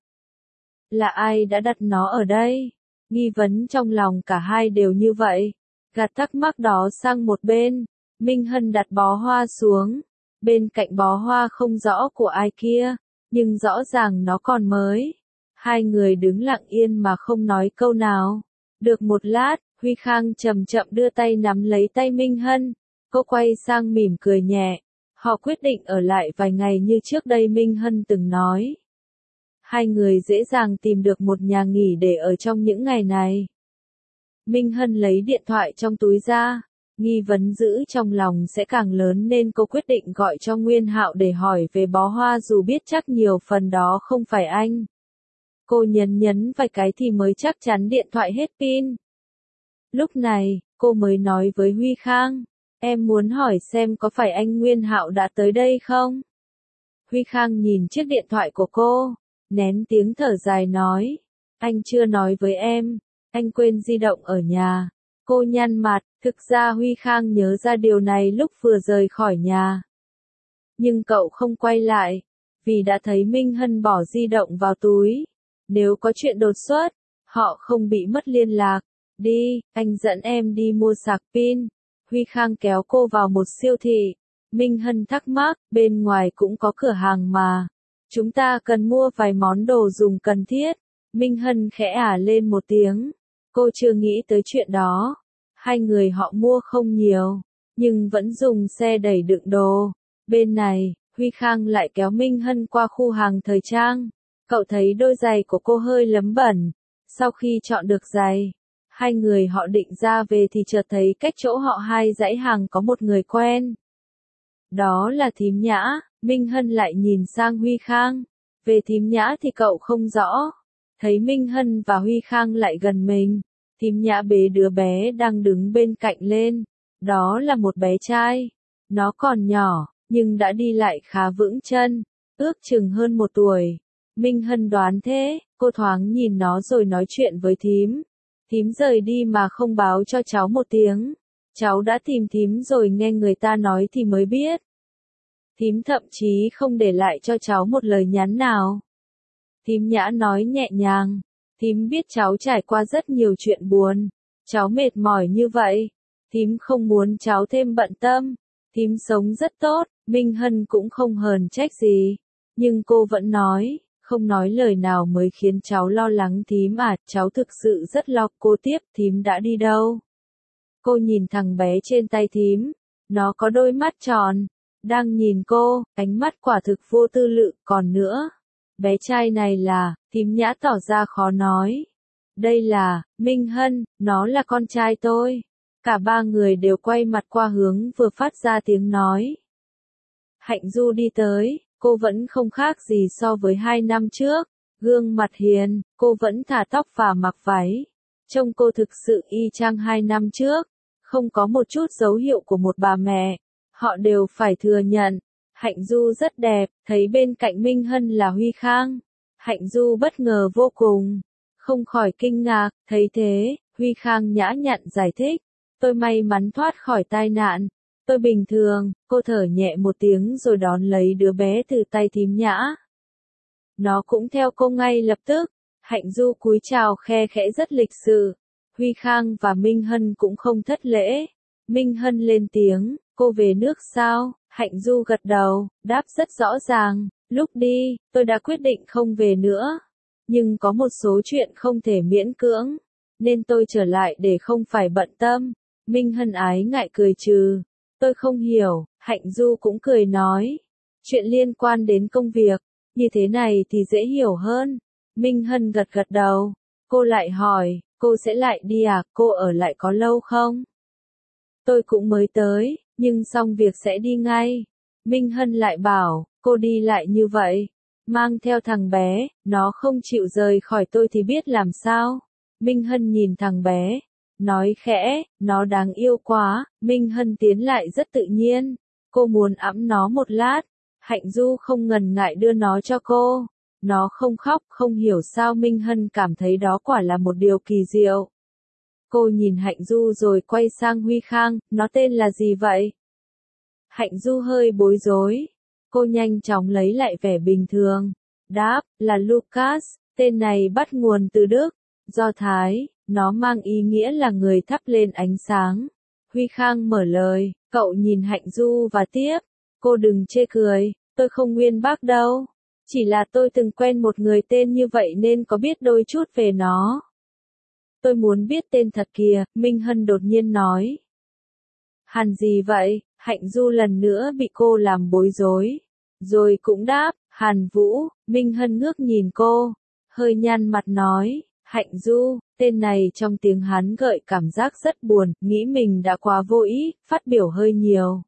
Là ai đã đặt nó ở đây? Nghi vấn trong lòng cả hai đều như vậy. Gạt thắc mắc đó sang một bên. Minh Hân đặt bó hoa xuống. Bên cạnh bó hoa không rõ của ai kia. Nhưng rõ ràng nó còn mới. Hai người đứng lặng yên mà không nói câu nào. Được một lát, Huy Khang chậm chậm đưa tay nắm lấy tay Minh Hân. Cô quay sang mỉm cười nhẹ. Họ quyết định ở lại vài ngày như trước đây Minh Hân từng nói. Hai người dễ dàng tìm được một nhà nghỉ để ở trong những ngày này. Minh Hân lấy điện thoại trong túi ra. Nghi vấn giữ trong lòng sẽ càng lớn nên cô quyết định gọi cho Nguyên Hạo để hỏi về bó hoa dù biết chắc nhiều phần đó không phải anh. Cô nhấn nhấn vài cái thì mới chắc chắn điện thoại hết pin. Lúc này, cô mới nói với Huy Khang. Em muốn hỏi xem có phải anh Nguyên Hạo đã tới đây không? Huy Khang nhìn chiếc điện thoại của cô, nén tiếng thở dài nói. Anh chưa nói với em, anh quên di động ở nhà. Cô nhăn mặt, thực ra Huy Khang nhớ ra điều này lúc vừa rời khỏi nhà. Nhưng cậu không quay lại, vì đã thấy Minh Hân bỏ di động vào túi. Nếu có chuyện đột xuất, họ không bị mất liên lạc. Đi, anh dẫn em đi mua sạc pin. Huy Khang kéo cô vào một siêu thị. Minh Hân thắc mắc, bên ngoài cũng có cửa hàng mà. Chúng ta cần mua vài món đồ dùng cần thiết. Minh Hân khẽ ả lên một tiếng. Cô chưa nghĩ tới chuyện đó. Hai người họ mua không nhiều, nhưng vẫn dùng xe đẩy đựng đồ. Bên này, Huy Khang lại kéo Minh Hân qua khu hàng thời trang. Cậu thấy đôi giày của cô hơi lấm bẩn. Sau khi chọn được giày, hai người họ định ra về thì chợt thấy cách chỗ họ hai dãy hàng có một người quen. Đó là Thím Nhã. Minh Hân lại nhìn sang Huy Khang. Về Thím Nhã thì cậu không rõ. Thấy Minh Hân và Huy Khang lại gần mình, Thím Nhã bế đứa bé đang đứng bên cạnh lên. Đó là một bé trai. Nó còn nhỏ, nhưng đã đi lại khá vững chân. Ước chừng hơn một tuổi. Minh Hân đoán thế, cô thoáng nhìn nó rồi nói chuyện với thím. Thím rời đi mà không báo cho cháu một tiếng. Cháu đã tìm thím rồi nghe người ta nói thì mới biết. Thím thậm chí không để lại cho cháu một lời nhắn nào. Thím Nhã nói nhẹ nhàng. Thím biết cháu trải qua rất nhiều chuyện buồn. Cháu mệt mỏi như vậy. Thím không muốn cháu thêm bận tâm. Thím sống rất tốt, Minh Hân cũng không hờn trách gì. Nhưng cô vẫn nói, không nói lời nào mới khiến cháu lo lắng thím à, cháu thực sự rất lo. Cô tiếp, thím đã đi đâu? Cô nhìn thằng bé trên tay thím. Nó có đôi mắt tròn. Đang nhìn cô, ánh mắt quả thực vô tư lự, còn nữa. Bé trai này là, Thím Nhã tỏ ra khó nói. Đây là, Minh Hân, nó là con trai tôi. Cả ba người đều quay mặt qua hướng vừa phát ra tiếng nói. Hạnh Du đi tới, cô vẫn không khác gì so với hai năm trước. Gương mặt hiền, cô vẫn thả tóc và mặc váy. Trông cô thực sự y chang hai năm trước. Không có một chút dấu hiệu của một bà mẹ. Họ đều phải thừa nhận. Hạnh Du rất đẹp, thấy bên cạnh Minh Hân là Huy Khang. Hạnh Du bất ngờ vô cùng. Không khỏi kinh ngạc, thấy thế, Huy Khang nhã nhặn giải thích. Tôi may mắn thoát khỏi tai nạn. Tôi bình thường, cô thở nhẹ một tiếng rồi đón lấy đứa bé từ tay Thím Nhã. Nó cũng theo cô ngay lập tức. Hạnh Du cúi chào khe khẽ rất lịch sự. Huy Khang và Minh Hân cũng không thất lễ. Minh Hân lên tiếng, cô về nước sao? Hạnh Du gật đầu, đáp rất rõ ràng. Lúc đi, tôi đã quyết định không về nữa. Nhưng có một số chuyện không thể miễn cưỡng. Nên tôi trở lại để không phải bận tâm. Minh Hân ái ngại cười trừ. Tôi không hiểu, Hạnh Du cũng cười nói. Chuyện liên quan đến công việc, như thế này thì dễ hiểu hơn. Minh Hân gật gật đầu. Cô lại hỏi, cô sẽ lại đi à, cô ở lại có lâu không? Tôi cũng mới tới, nhưng xong việc sẽ đi ngay. Minh Hân lại bảo, cô đi lại như vậy, mang theo thằng bé, nó không chịu rời khỏi tôi thì biết làm sao. Minh Hân nhìn thằng bé, nói khẽ, nó đáng yêu quá. Minh Hân tiến lại rất tự nhiên, cô muốn ẵm nó một lát. Hạnh Du không ngần ngại đưa nó cho cô. Nó không khóc, không hiểu sao Minh Hân cảm thấy đó quả là một điều kỳ diệu. Cô nhìn Hạnh Du rồi quay sang Huy Khang, nó tên là gì vậy? Hạnh Du hơi bối rối. Cô nhanh chóng lấy lại vẻ bình thường. Đáp, là Lucas, tên này bắt nguồn từ Đức, Do Thái, nó mang ý nghĩa là người thắp lên ánh sáng. Huy Khang mở lời, cậu nhìn Hạnh Du và tiếp, cô đừng chê cười, tôi không nguyên bác đâu. Chỉ là tôi từng quen một người tên như vậy nên có biết đôi chút về nó. Tôi muốn biết tên thật kìa, Minh Hân đột nhiên nói. Hàn gì vậy? Hạnh Du lần nữa bị cô làm bối rối. Rồi cũng đáp, Hàn Vũ. Minh Hân ngước nhìn cô, hơi nhăn mặt nói, Hạnh Du, tên này trong tiếng Hán gợi cảm giác rất buồn, nghĩ mình đã quá vô ý, phát biểu hơi nhiều.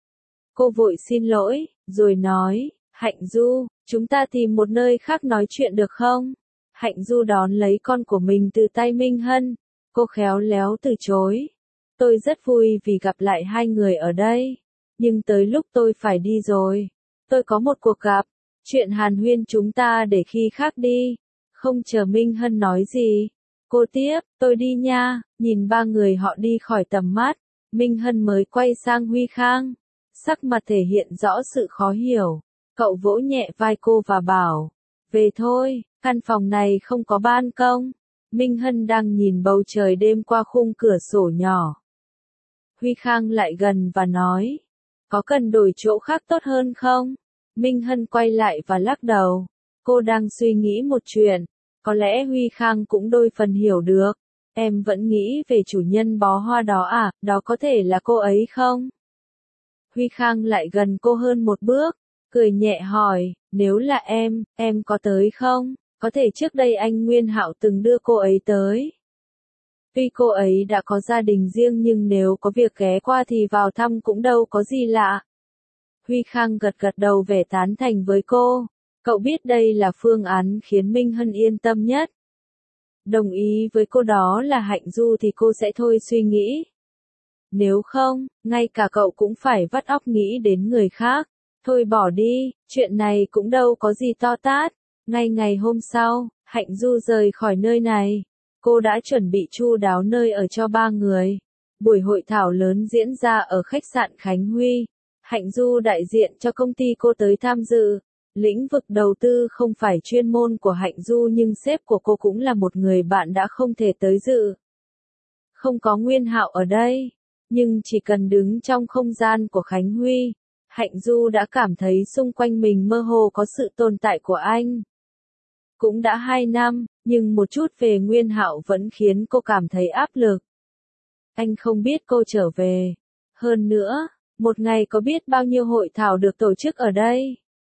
Cô vội xin lỗi, rồi nói, Hạnh Du, chúng ta tìm một nơi khác nói chuyện được không? Hạnh Du đón lấy con của mình từ tay Minh Hân, cô khéo léo từ chối. Tôi rất vui vì gặp lại hai người ở đây, nhưng tới lúc tôi phải đi rồi. Tôi có một cuộc gặp, chuyện hàn huyên chúng ta để khi khác đi. Không chờ Minh Hân nói gì, cô tiếp, tôi đi nha. Nhìn ba người họ đi khỏi tầm mắt, Minh Hân mới quay sang Huy Khang, sắc mặt thể hiện rõ sự khó hiểu. Cậu vỗ nhẹ vai cô và bảo, về thôi, căn phòng này không có ban công. Minh Hân đang nhìn bầu trời đêm qua khung cửa sổ nhỏ. Huy Khang lại gần và nói, có cần đổi chỗ khác tốt hơn không? Minh Hân quay lại và lắc đầu. Cô đang suy nghĩ một chuyện, có lẽ Huy Khang cũng đôi phần hiểu được. Em vẫn nghĩ về chủ nhân bó hoa đó à, đó có thể là cô ấy không? Huy Khang lại gần cô hơn một bước, cười nhẹ hỏi, nếu là em, em có tới không? Có thể trước đây anh Nguyên Hạo từng đưa cô ấy tới. Tuy cô ấy đã có gia đình riêng nhưng nếu có việc ghé qua thì vào thăm cũng đâu có gì lạ. Huy Khang gật gật đầu vẻ tán thành với cô. Cậu biết đây là phương án khiến Minh Hân yên tâm nhất. Đồng ý với cô đó là Hạnh Du thì cô sẽ thôi suy nghĩ. Nếu không, ngay cả cậu cũng phải vắt óc nghĩ đến người khác. Thôi bỏ đi, chuyện này cũng đâu có gì to tát. Ngay ngày hôm sau, Hạnh Du rời khỏi nơi này. Cô đã chuẩn bị chu đáo nơi ở cho ba người. Buổi hội thảo lớn diễn ra ở khách sạn Khánh Huy. Hạnh Du đại diện cho công ty cô tới tham dự. Lĩnh vực đầu tư không phải chuyên môn của Hạnh Du nhưng sếp của cô cũng là một người bạn đã không thể tới dự. Không có Nguyên Hạo ở đây, nhưng chỉ cần đứng trong không gian của Khánh Huy, Hạnh Du đã cảm thấy xung quanh mình mơ hồ có sự tồn tại của anh. Cũng đã hai năm, nhưng một chút về Nguyên Hạo vẫn khiến cô cảm thấy áp lực. Anh không biết cô trở về. Hơn nữa, một ngày có biết bao nhiêu hội thảo được tổ chức ở đây.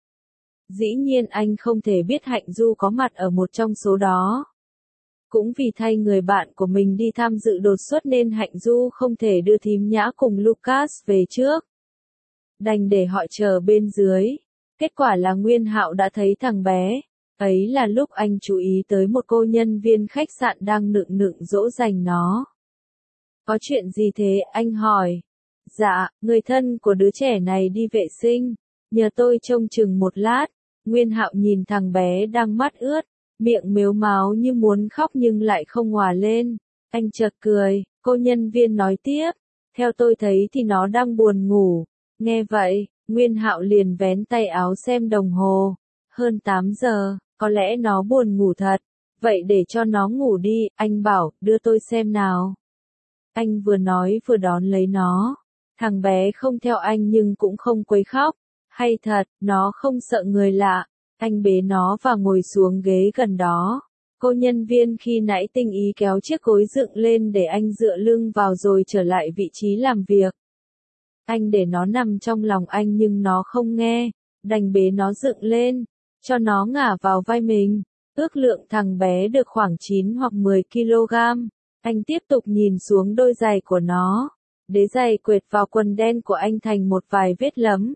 Dĩ nhiên anh không thể biết Hạnh Du có mặt ở một trong số đó. Cũng vì thay người bạn của mình đi tham dự đột xuất nên Hạnh Du không thể đưa thím Nhã cùng Lucas về trước. Đành để họ chờ bên dưới. Kết quả là Nguyên Hạo đã thấy thằng bé. Ấy là lúc anh chú ý tới một cô nhân viên khách sạn đang nựng nựng dỗ dành nó. Có chuyện gì thế, anh hỏi. Dạ, người thân của đứa trẻ này đi vệ sinh. Nhờ tôi trông chừng một lát. Nguyên Hạo nhìn thằng bé đang mắt ướt, miệng mếu máo như muốn khóc nhưng lại không òa lên. Anh chợt cười, cô nhân viên nói tiếp. Theo tôi thấy thì nó đang buồn ngủ. Nghe vậy, Nguyên Hạo liền vén tay áo xem đồng hồ. Hơn tám giờ, có lẽ nó buồn ngủ thật. Vậy để cho nó ngủ đi, anh bảo, đưa tôi xem nào. Anh vừa nói vừa đón lấy nó. Thằng bé không theo anh nhưng cũng không quấy khóc. Hay thật, nó không sợ người lạ. Anh bế nó và ngồi xuống ghế gần đó. Cô nhân viên khi nãy tinh ý kéo chiếc gối dựng lên để anh dựa lưng vào rồi trở lại vị trí làm việc. Anh để nó nằm trong lòng anh nhưng nó không nghe, đành bế nó dựng lên, cho nó ngả vào vai mình. Ước lượng thằng bé được khoảng chín hoặc mười ki lô gam. Anh tiếp tục nhìn xuống đôi giày của nó. Đế giày quệt vào quần đen của anh thành một vài vết lấm.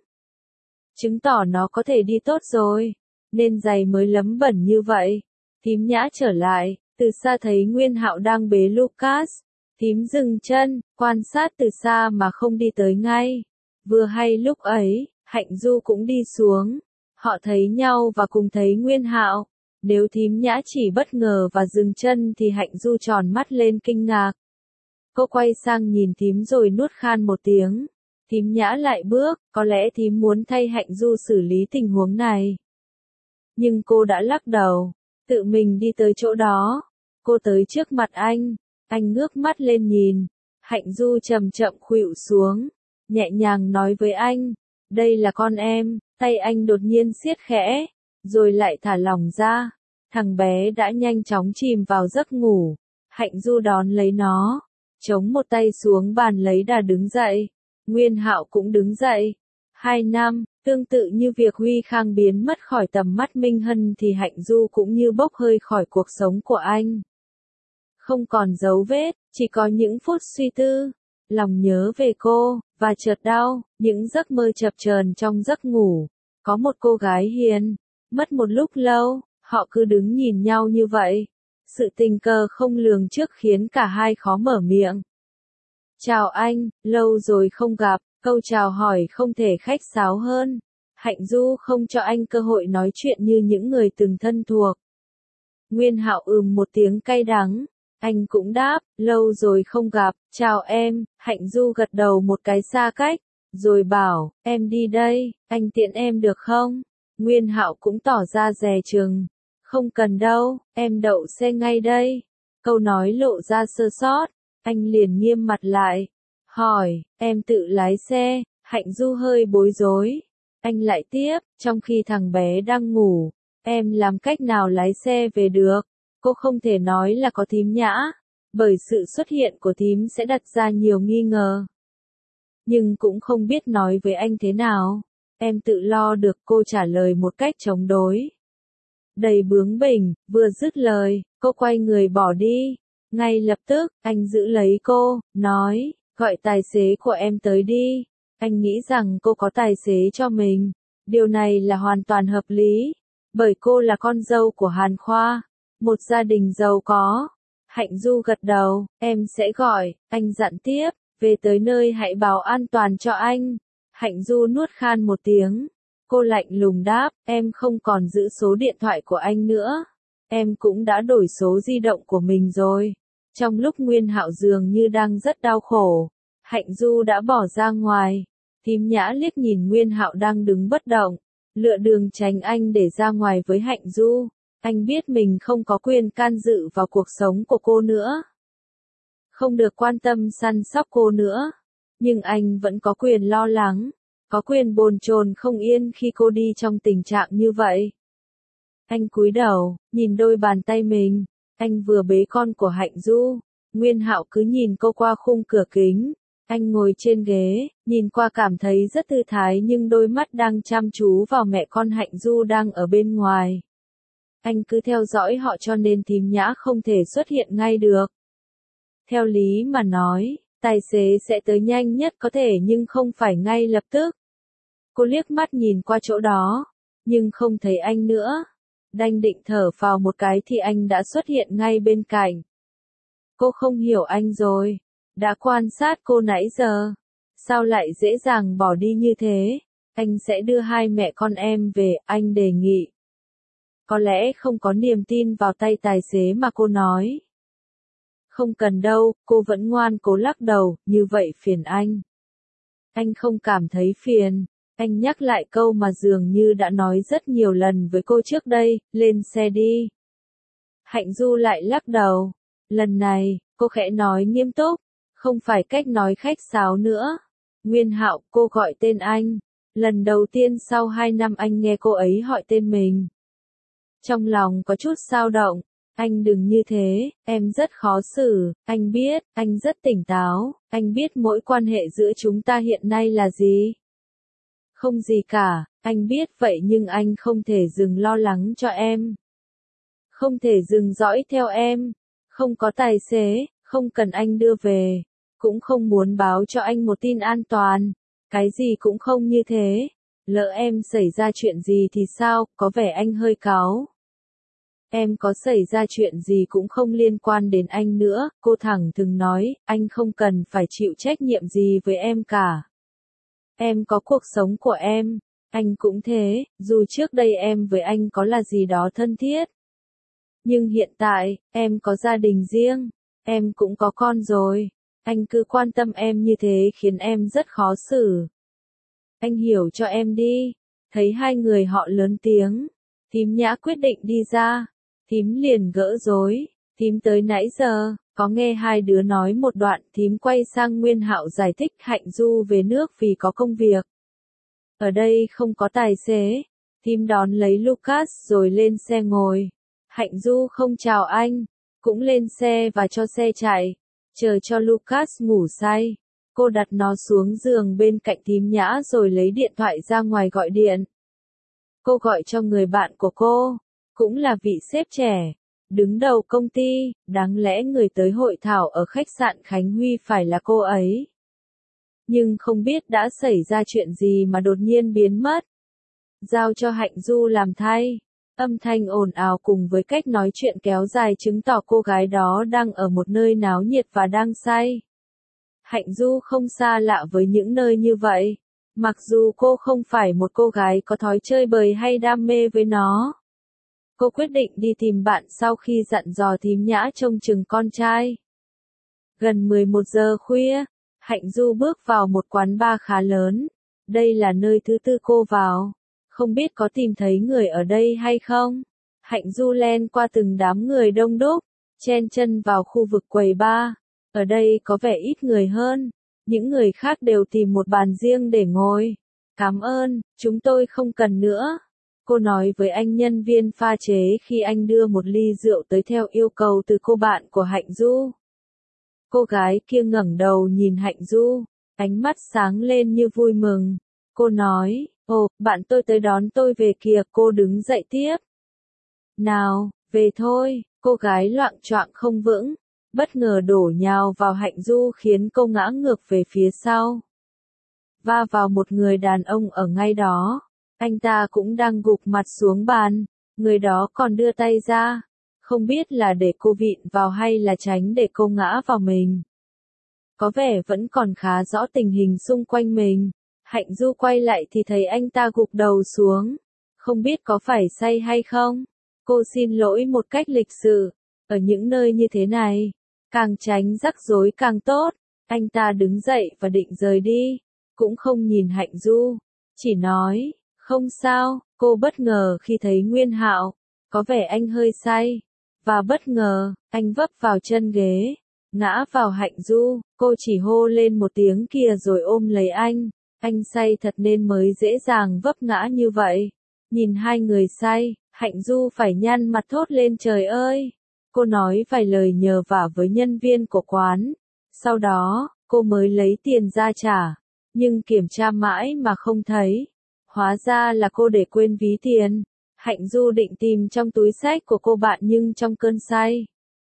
Chứng tỏ nó có thể đi tốt rồi, nên giày mới lấm bẩn như vậy. Thím Nhã trở lại, từ xa thấy Nguyên Hạo đang bế Lucas. Thím dừng chân, quan sát từ xa mà không đi tới ngay. Vừa hay lúc ấy, Hạnh Du cũng đi xuống. Họ thấy nhau và cùng thấy Nguyên Hạo. Nếu thím Nhã chỉ bất ngờ và dừng chân thì Hạnh Du tròn mắt lên kinh ngạc. Cô quay sang nhìn thím rồi nuốt khan một tiếng. Thím Nhã lại bước, có lẽ thím muốn thay Hạnh Du xử lý tình huống này. Nhưng cô đã lắc đầu, tự mình đi tới chỗ đó. Cô tới trước mặt anh, anh ngước mắt lên nhìn. Hạnh Du chậm chậm khuỵu xuống, nhẹ nhàng nói với anh, đây là con em. Tay anh đột nhiên siết khẽ, rồi lại thả lỏng ra. Thằng bé đã nhanh chóng chìm vào giấc ngủ. Hạnh Du đón lấy nó, chống một tay xuống bàn lấy đà đứng dậy. Nguyên Hạo cũng đứng dậy. Hai năm, tương tự như việc Huy Khang biến mất khỏi tầm mắt Minh Hân thì Hạnh Du cũng như bốc hơi khỏi cuộc sống của anh. Không còn dấu vết, chỉ có những phút suy tư, lòng nhớ về cô, và chợt đau, những giấc mơ chập chờn trong giấc ngủ. Có một cô gái hiền, mất một lúc lâu, họ cứ đứng nhìn nhau như vậy. Sự tình cờ không lường trước khiến cả hai khó mở miệng. Chào anh, lâu rồi không gặp, câu chào hỏi không thể khách sáo hơn. Hạnh Du không cho anh cơ hội nói chuyện như những người từng thân thuộc. Nguyên Hạo ừm một tiếng cay đắng. Anh cũng đáp, lâu rồi không gặp, chào em. Hạnh Du gật đầu một cái xa cách, rồi bảo, em đi đây, anh tiễn em được không? Nguyên Hạo cũng tỏ ra dè chừng. Không cần đâu, em đậu xe ngay đây. Câu nói lộ ra sơ sót, anh liền nghiêm mặt lại. Hỏi, em tự lái xe? Hạnh Du hơi bối rối. Anh lại tiếp, trong khi thằng bé đang ngủ, em làm cách nào lái xe về được? Cô không thể nói là có thím Nhã, bởi sự xuất hiện của thím sẽ đặt ra nhiều nghi ngờ. Nhưng cũng không biết nói với anh thế nào. Em tự lo được, cô trả lời một cách chống đối. Đầy bướng bỉnh, vừa dứt lời, cô quay người bỏ đi. Ngay lập tức, anh giữ lấy cô, nói, gọi tài xế của em tới đi. Anh nghĩ rằng cô có tài xế cho mình. Điều này là hoàn toàn hợp lý, bởi cô là con dâu của Hàn Khoa, một gia đình giàu có. Hạnh Du gật đầu, em sẽ gọi, anh dặn tiếp, về tới nơi hãy báo an toàn cho anh. Hạnh Du nuốt khan một tiếng. Cô lạnh lùng đáp, em không còn giữ số điện thoại của anh nữa. Em cũng đã đổi số di động của mình rồi. Trong lúc Nguyên Hạo dường như đang rất đau khổ, Hạnh Du đã bỏ ra ngoài. Thím Nhã liếc nhìn Nguyên Hạo đang đứng bất động, lựa đường tránh anh để ra ngoài với Hạnh Du. Anh biết mình không có quyền can dự vào cuộc sống của cô nữa, không được quan tâm săn sóc cô nữa. Nhưng anh vẫn có quyền lo lắng, có quyền bồn chồn không yên khi cô đi trong tình trạng như vậy. Anh cúi đầu, nhìn đôi bàn tay mình. Anh vừa bế con của Hạnh Du. Nguyên Hạo cứ nhìn cô qua khung cửa kính. Anh ngồi trên ghế, nhìn qua cảm thấy rất thư thái nhưng đôi mắt đang chăm chú vào mẹ con Hạnh Du đang ở bên ngoài. Anh cứ theo dõi họ cho nên thím Nhã không thể xuất hiện ngay được. Theo lý mà nói, tài xế sẽ tới nhanh nhất có thể nhưng không phải ngay lập tức. Cô liếc mắt nhìn qua chỗ đó, nhưng không thấy anh nữa. Đành định thở phào một cái thì anh đã xuất hiện ngay bên cạnh. Cô không hiểu anh rồi. Đã quan sát cô nãy giờ. Sao lại dễ dàng bỏ đi như thế? Anh sẽ đưa hai mẹ con em về, anh đề nghị. Có lẽ không có niềm tin vào tay tài xế mà cô nói. Không cần đâu, cô vẫn ngoan cố lắc đầu, như vậy phiền anh. Anh không cảm thấy phiền. Anh nhắc lại câu mà dường như đã nói rất nhiều lần với cô trước đây, lên xe đi. Hạnh Du lại lắc đầu. Lần này, cô khẽ nói nghiêm túc, không phải cách nói khách sáo nữa. Nguyên Hạo, cô gọi tên anh. Lần đầu tiên sau hai năm anh nghe cô ấy hỏi tên mình. Trong lòng có chút dao động, Anh đừng như thế, em rất khó xử, anh biết, anh rất tỉnh táo, anh biết mỗi quan hệ giữa chúng ta hiện nay là gì. Không gì cả, anh biết vậy nhưng anh không thể dừng lo lắng cho em. Không thể dừng dõi theo em, không có tài xế, không cần anh đưa về, cũng không muốn báo cho anh một tin an toàn, cái gì cũng không như thế. Lỡ em xảy ra chuyện gì thì sao, có vẻ anh hơi cáu. Em có xảy ra chuyện gì cũng không liên quan đến anh nữa, cô thẳng thừng nói, anh không cần phải chịu trách nhiệm gì với em cả. Em có cuộc sống của em, anh cũng thế, dù trước đây em với anh có là gì đó thân thiết. Nhưng hiện tại, em có gia đình riêng, em cũng có con rồi, anh cứ quan tâm em như thế khiến em rất khó xử. Anh hiểu cho em đi. Thấy hai người họ lớn tiếng, thím Nhã quyết định đi ra, thím liền gỡ rối, thím tới nãy giờ, có nghe hai đứa nói một đoạn, thím quay sang Nguyên Hạo giải thích Hạnh Du về nước vì có công việc. Ở đây không có tài xế, thím đón lấy Lucas rồi lên xe ngồi. Hạnh Du không chào anh, cũng lên xe và cho xe chạy, chờ cho Lucas ngủ say. Cô đặt nó xuống giường bên cạnh thím Nhã rồi lấy điện thoại ra ngoài gọi điện. Cô gọi cho người bạn của cô, cũng là vị sếp trẻ, đứng đầu công ty, đáng lẽ người tới hội thảo ở khách sạn Khánh Huy phải là cô ấy. Nhưng không biết đã xảy ra chuyện gì mà đột nhiên biến mất. Giao cho Hạnh Du làm thay. Âm thanh ồn ào cùng với cách nói chuyện kéo dài chứng tỏ cô gái đó đang ở một nơi náo nhiệt và đang say. Hạnh Du không xa lạ với những nơi như vậy, mặc dù cô không phải một cô gái có thói chơi bời hay đam mê với nó. Cô quyết định đi tìm bạn sau khi dặn dò thím Nhã trông chừng con trai. Gần mười một giờ khuya, Hạnh Du bước vào một quán bar khá lớn. Đây là nơi thứ tư cô vào. Không biết có tìm thấy người ở đây hay không? Hạnh Du len qua từng đám người đông đúc, chen chân vào khu vực quầy bar. Ở đây có vẻ ít người hơn. Những người khác đều tìm một bàn riêng để ngồi. Cảm ơn, chúng tôi không cần nữa. Cô nói với anh nhân viên pha chế khi anh đưa một ly rượu tới theo yêu cầu từ cô bạn của Hạnh Du. Cô gái kia ngẩng đầu nhìn Hạnh Du, ánh mắt sáng lên như vui mừng. Cô nói, ồ, bạn tôi tới đón tôi về kìa, cô đứng dậy tiếp. Nào, về thôi, cô gái loạng choạng không vững, bất ngờ đổ nhào vào Hạnh Du khiến cô ngã ngược về phía sau. Va vào một người đàn ông ở ngay đó. Anh ta cũng đang gục mặt xuống bàn, người đó còn đưa tay ra, không biết là để cô vịn vào hay là tránh để cô ngã vào mình. Có vẻ vẫn còn khá rõ tình hình xung quanh mình. Hạnh Du quay lại thì thấy anh ta gục đầu xuống, không biết có phải say hay không. Cô xin lỗi một cách lịch sự, ở những nơi như thế này, càng tránh rắc rối càng tốt. Anh ta đứng dậy và định rời đi, cũng không nhìn Hạnh Du, chỉ nói, không sao. Cô bất ngờ khi thấy Nguyên Hạo, có vẻ anh hơi say, và bất ngờ, anh vấp vào chân ghế, ngã vào Hạnh Du. Cô chỉ hô lên một tiếng kia rồi ôm lấy anh. Anh say thật nên mới dễ dàng vấp ngã như vậy. Nhìn hai người say, Hạnh Du phải nhăn mặt thốt lên trời ơi. Cô nói vài lời nhờ vả với nhân viên của quán. Sau đó, cô mới lấy tiền ra trả, nhưng kiểm tra mãi mà không thấy. Hóa ra là cô để quên ví tiền. Hạnh Du định tìm trong túi xách của cô bạn nhưng trong cơn say,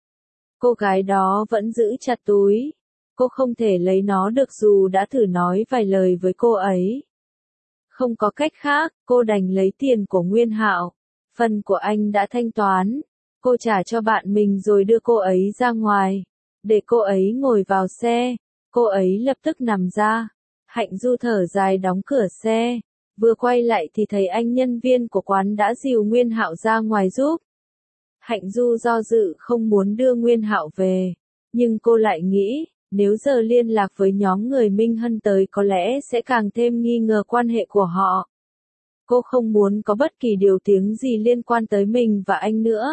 cô gái đó vẫn giữ chặt túi. Cô không thể lấy nó được dù đã thử nói vài lời với cô ấy. Không có cách khác, cô đành lấy tiền của Nguyên Hạo. Phần của anh đã thanh toán. Cô trả cho bạn mình rồi đưa cô ấy ra ngoài, để cô ấy ngồi vào xe. Cô ấy lập tức nằm ra. Hạnh Du thở dài đóng cửa xe. Vừa quay lại thì thấy anh nhân viên của quán đã dìu Nguyên Hạo ra ngoài giúp. Hạnh Du do dự không muốn đưa Nguyên Hạo về, nhưng cô lại nghĩ, nếu giờ liên lạc với nhóm người Minh Hân tới có lẽ sẽ càng thêm nghi ngờ quan hệ của họ. Cô không muốn có bất kỳ điều tiếng gì liên quan tới mình và anh nữa.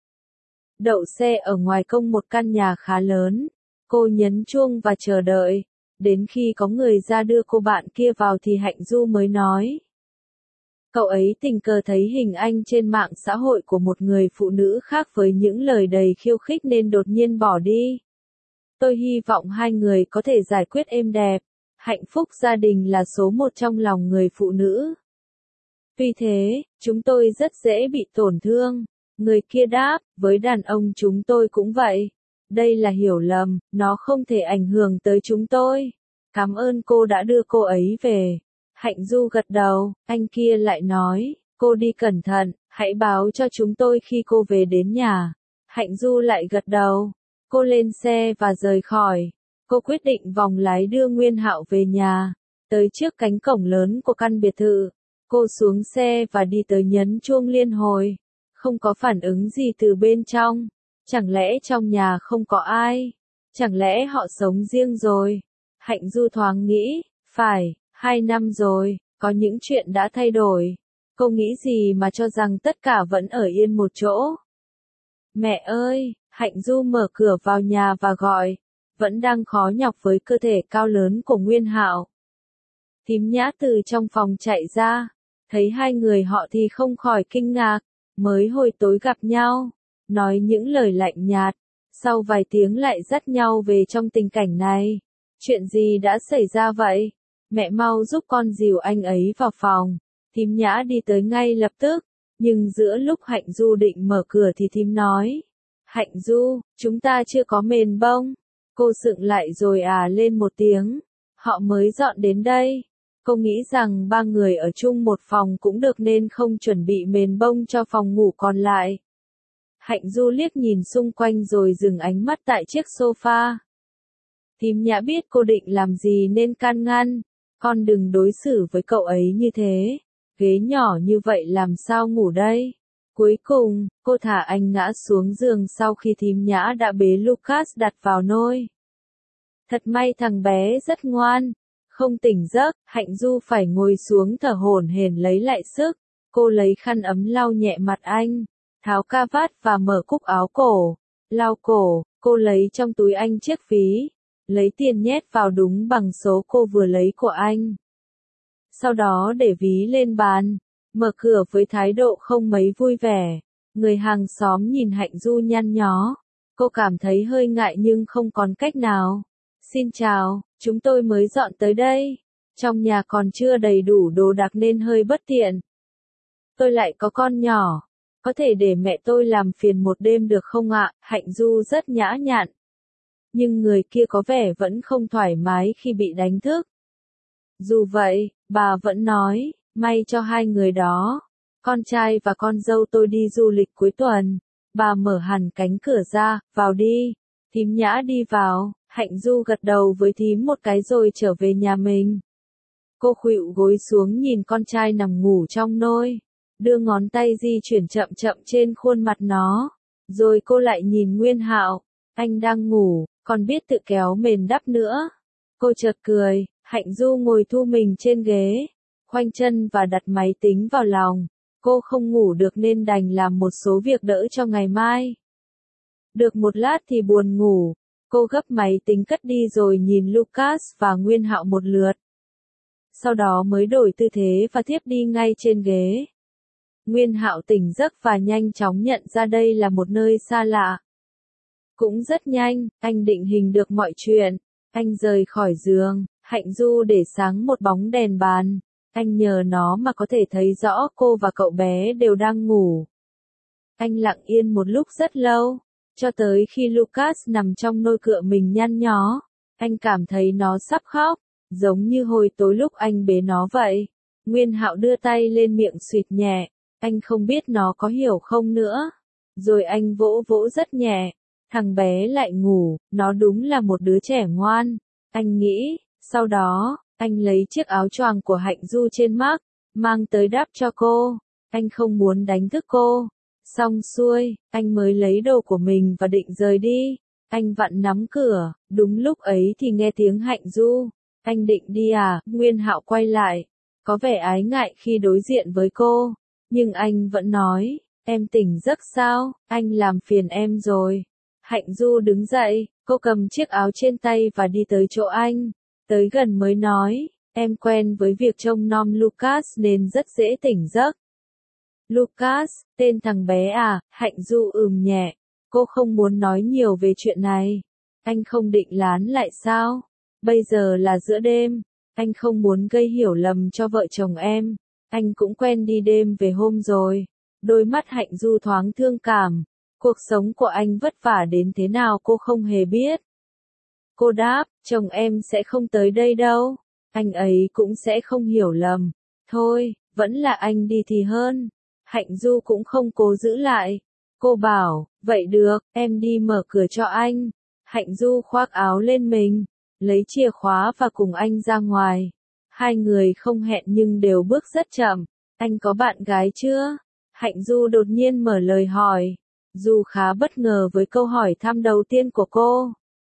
Đậu xe ở ngoài công một căn nhà khá lớn. Cô nhấn chuông và chờ đợi. Đến khi có người ra đưa cô bạn kia vào thì Hạnh Du mới nói. Cậu ấy tình cờ thấy hình ảnh trên mạng xã hội của một người phụ nữ khác với những lời đầy khiêu khích nên đột nhiên bỏ đi. Tôi hy vọng hai người có thể giải quyết êm đẹp. Hạnh phúc gia đình là số một trong lòng người phụ nữ. Vì thế, chúng tôi rất dễ bị tổn thương. Người kia đáp, với đàn ông chúng tôi cũng vậy. Đây là hiểu lầm, nó không thể ảnh hưởng tới chúng tôi. Cảm ơn cô đã đưa cô ấy về. Hạnh Du gật đầu, anh kia lại nói, cô đi cẩn thận, hãy báo cho chúng tôi khi cô về đến nhà. Hạnh Du lại gật đầu. Cô lên xe và rời khỏi. Cô quyết định vòng lái đưa Nguyên Hạo về nhà. Tới trước cánh cổng lớn của căn biệt thự. Cô xuống xe và đi tới nhấn chuông liên hồi. Không có phản ứng gì từ bên trong. Chẳng lẽ trong nhà không có ai? Chẳng lẽ họ sống riêng rồi? Hạnh Du thoáng nghĩ, phải, hai năm rồi, có những chuyện đã thay đổi. Cô nghĩ gì mà cho rằng tất cả vẫn ở yên một chỗ? Mẹ ơi! Hạnh Du mở cửa vào nhà và gọi, vẫn đang khó nhọc với cơ thể cao lớn của Nguyên Hạo. Thím Nhã từ trong phòng chạy ra, thấy hai người họ thì không khỏi kinh ngạc, mới hồi tối gặp nhau, nói những lời lạnh nhạt, sau vài tiếng lại dắt nhau về trong tình cảnh này. Chuyện gì đã xảy ra vậy? Mẹ mau giúp con dìu anh ấy vào phòng. Thím Nhã đi tới ngay lập tức, nhưng giữa lúc Hạnh Du định mở cửa thì thím nói. Hạnh Du, chúng ta chưa có mền bông. Cô sững lại rồi à lên một tiếng. Họ mới dọn đến đây. Cô nghĩ rằng ba người ở chung một phòng cũng được nên không chuẩn bị mền bông cho phòng ngủ còn lại. Hạnh Du liếc nhìn xung quanh rồi dừng ánh mắt tại chiếc sofa. Thím Nhã biết cô định làm gì nên can ngăn. Con đừng đối xử với cậu ấy như thế. Ghế nhỏ như vậy làm sao ngủ đây? Cuối cùng, cô thả anh ngã xuống giường sau khi thím Nhã đã bế Lucas đặt vào nôi. Thật may thằng bé rất ngoan. Không tỉnh giấc, Hạnh Du phải ngồi xuống thở hổn hển lấy lại sức. Cô lấy khăn ấm lau nhẹ mặt anh, tháo ca vát và mở cúc áo cổ. Lau cổ, cô lấy trong túi anh chiếc ví, lấy tiền nhét vào đúng bằng số cô vừa lấy của anh. Sau đó để ví lên bàn, mở cửa với thái độ không mấy vui vẻ. Người hàng xóm nhìn Hạnh Du nhăn nhó. Cô cảm thấy hơi ngại nhưng không còn cách nào. Xin chào, chúng tôi mới dọn tới đây. Trong nhà còn chưa đầy đủ đồ đạc nên hơi bất tiện. Tôi lại có con nhỏ. Có thể để mẹ tôi làm phiền một đêm được không ạ? Hạnh Du rất nhã nhặn. Nhưng người kia có vẻ vẫn không thoải mái khi bị đánh thức. Dù vậy, bà vẫn nói, may cho hai người đó. Con trai và con dâu tôi đi du lịch cuối tuần. Bà mở hẳn cánh cửa ra, vào đi. Thím Nhã đi vào, Hạnh Du gật đầu với thím một cái rồi trở về nhà mình. Cô khuỵu gối xuống nhìn con trai nằm ngủ trong nôi, đưa ngón tay di chuyển chậm chậm trên khuôn mặt nó. Rồi cô lại nhìn Nguyên Hạo, anh đang ngủ, còn biết tự kéo mền đắp nữa. Cô chợt cười, Hạnh Du ngồi thu mình trên ghế, khoanh chân và đặt máy tính vào lòng. Cô không ngủ được nên đành làm một số việc đỡ cho ngày mai. Được một lát thì buồn ngủ, cô gấp máy tính cất đi rồi nhìn Lucas và Nguyên Hạo một lượt. Sau đó mới đổi tư thế và thiếp đi ngay trên ghế. Nguyên Hạo tỉnh giấc và nhanh chóng nhận ra đây là một nơi xa lạ. Cũng rất nhanh, anh định hình được mọi chuyện. Anh rời khỏi giường, Hạnh Du để sáng một bóng đèn bàn. Anh nhờ nó mà có thể thấy rõ cô và cậu bé đều đang ngủ. Anh lặng yên một lúc rất lâu, cho tới khi Lucas nằm trong nôi cựa mình nhăn nhó. Anh cảm thấy nó sắp khóc, giống như hồi tối lúc anh bế nó vậy. Nguyên Hạo đưa tay lên miệng xịt nhẹ, anh không biết nó có hiểu không nữa. Rồi anh vỗ vỗ rất nhẹ, thằng bé lại ngủ, nó đúng là một đứa trẻ ngoan. Anh nghĩ, sau đó, anh lấy chiếc áo choàng của Hạnh Du trên mác, mang tới đắp cho cô. Anh không muốn đánh thức cô. Xong xuôi, anh mới lấy đồ của mình và định rời đi. Anh vặn nắm cửa, đúng lúc ấy thì nghe tiếng Hạnh Du. Anh định đi à? Nguyên Hạo quay lại, có vẻ ái ngại khi đối diện với cô. Nhưng anh vẫn nói, em tỉnh giấc sao? Anh làm phiền em rồi. Hạnh Du đứng dậy, cô cầm chiếc áo trên tay và đi tới chỗ anh. Tới gần mới nói, Em quen với việc trông nom Lucas nên rất dễ tỉnh giấc. Lucas, tên thằng bé à, Hạnh Du ừm nhẹ. Cô không muốn nói nhiều về chuyện này. Anh không định lán lại sao? Bây giờ là giữa đêm. Anh không muốn gây hiểu lầm cho vợ chồng em. Anh cũng quen đi đêm về hôm rồi. Đôi mắt Hạnh Du thoáng thương cảm. Cuộc sống của anh vất vả đến thế nào cô không hề biết. Cô đáp, chồng em sẽ không tới đây đâu. Anh ấy cũng sẽ không hiểu lầm. Thôi, vẫn là anh đi thì hơn. Hạnh Du cũng không cố giữ lại. Cô bảo, vậy được, em đi mở cửa cho anh. Hạnh Du khoác áo lên mình, lấy chìa khóa và cùng anh ra ngoài. Hai người không hẹn nhưng đều bước rất chậm. Anh có bạn gái chưa? Hạnh Du đột nhiên mở lời hỏi. Du khá bất ngờ với câu hỏi thăm đầu tiên của cô.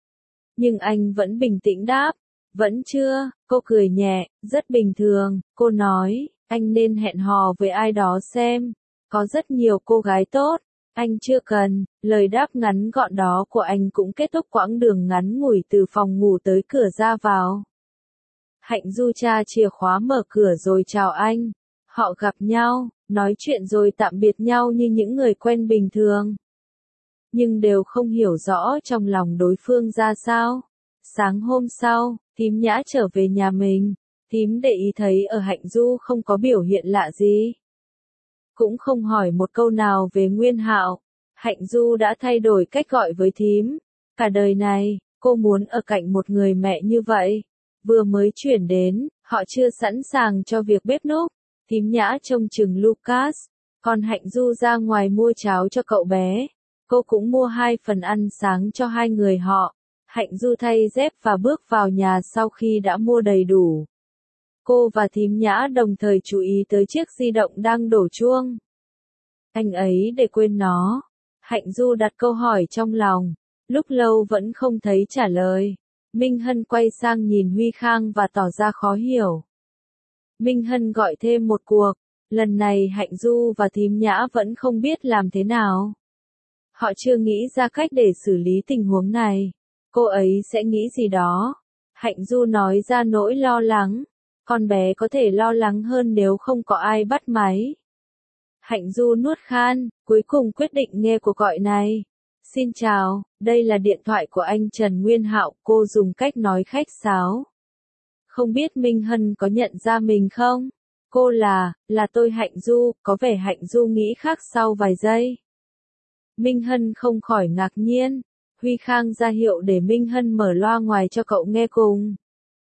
Nhưng anh vẫn bình tĩnh đáp. Vẫn chưa, cô cười nhẹ, rất bình thường. Cô nói, anh nên hẹn hò với ai đó xem. Có rất nhiều cô gái tốt. Anh chưa cần. Lời đáp ngắn gọn đó của anh cũng kết thúc quãng đường ngắn ngủi từ phòng ngủ tới cửa ra vào. Hạnh Du tra chìa khóa mở cửa rồi chào anh. Họ gặp nhau, nói chuyện rồi tạm biệt nhau như những người quen bình thường. Nhưng đều không hiểu rõ trong lòng đối phương ra sao. Sáng hôm sau, thím Nhã trở về nhà mình. Thím để ý thấy ở Hạnh Du không có biểu hiện lạ gì. Cũng không hỏi một câu nào về Nguyên Hạo. Hạnh Du đã thay đổi cách gọi với thím. Cả đời này, cô muốn ở cạnh một người mẹ như vậy. Vừa mới chuyển đến, họ chưa sẵn sàng cho việc bếp núc. Thím Nhã trông chừng Lucas. Còn Hạnh Du ra ngoài mua cháo cho cậu bé. Cô cũng mua hai phần ăn sáng cho hai người họ. Hạnh Du thay dép và bước vào nhà sau khi đã mua đầy đủ. Cô và thím Nhã đồng thời chú ý tới chiếc di động đang đổ chuông. Anh ấy để quên nó. Hạnh Du đặt câu hỏi trong lòng. Lúc lâu vẫn không thấy trả lời. Minh Hân quay sang nhìn Huy Khang và tỏ ra khó hiểu. Minh Hân gọi thêm một cuộc. Lần này Hạnh Du và thím Nhã vẫn không biết làm thế nào. Họ chưa nghĩ ra cách để xử lý tình huống này. Cô ấy sẽ nghĩ gì đó. Hạnh Du nói ra nỗi lo lắng. Con bé có thể lo lắng hơn nếu không có ai bắt máy. Hạnh Du nuốt khan, cuối cùng quyết định nghe cuộc gọi này. Xin chào, đây là điện thoại của anh Trần Nguyên Hạo, cô dùng cách nói khách sáo. Không biết Minh Hân có nhận ra mình không? Cô là, là tôi Hạnh Du, có vẻ Hạnh Du nghĩ khác sau vài giây. Minh Hân không khỏi ngạc nhiên. Huy Khang ra hiệu để Minh Hân mở loa ngoài cho cậu nghe cùng.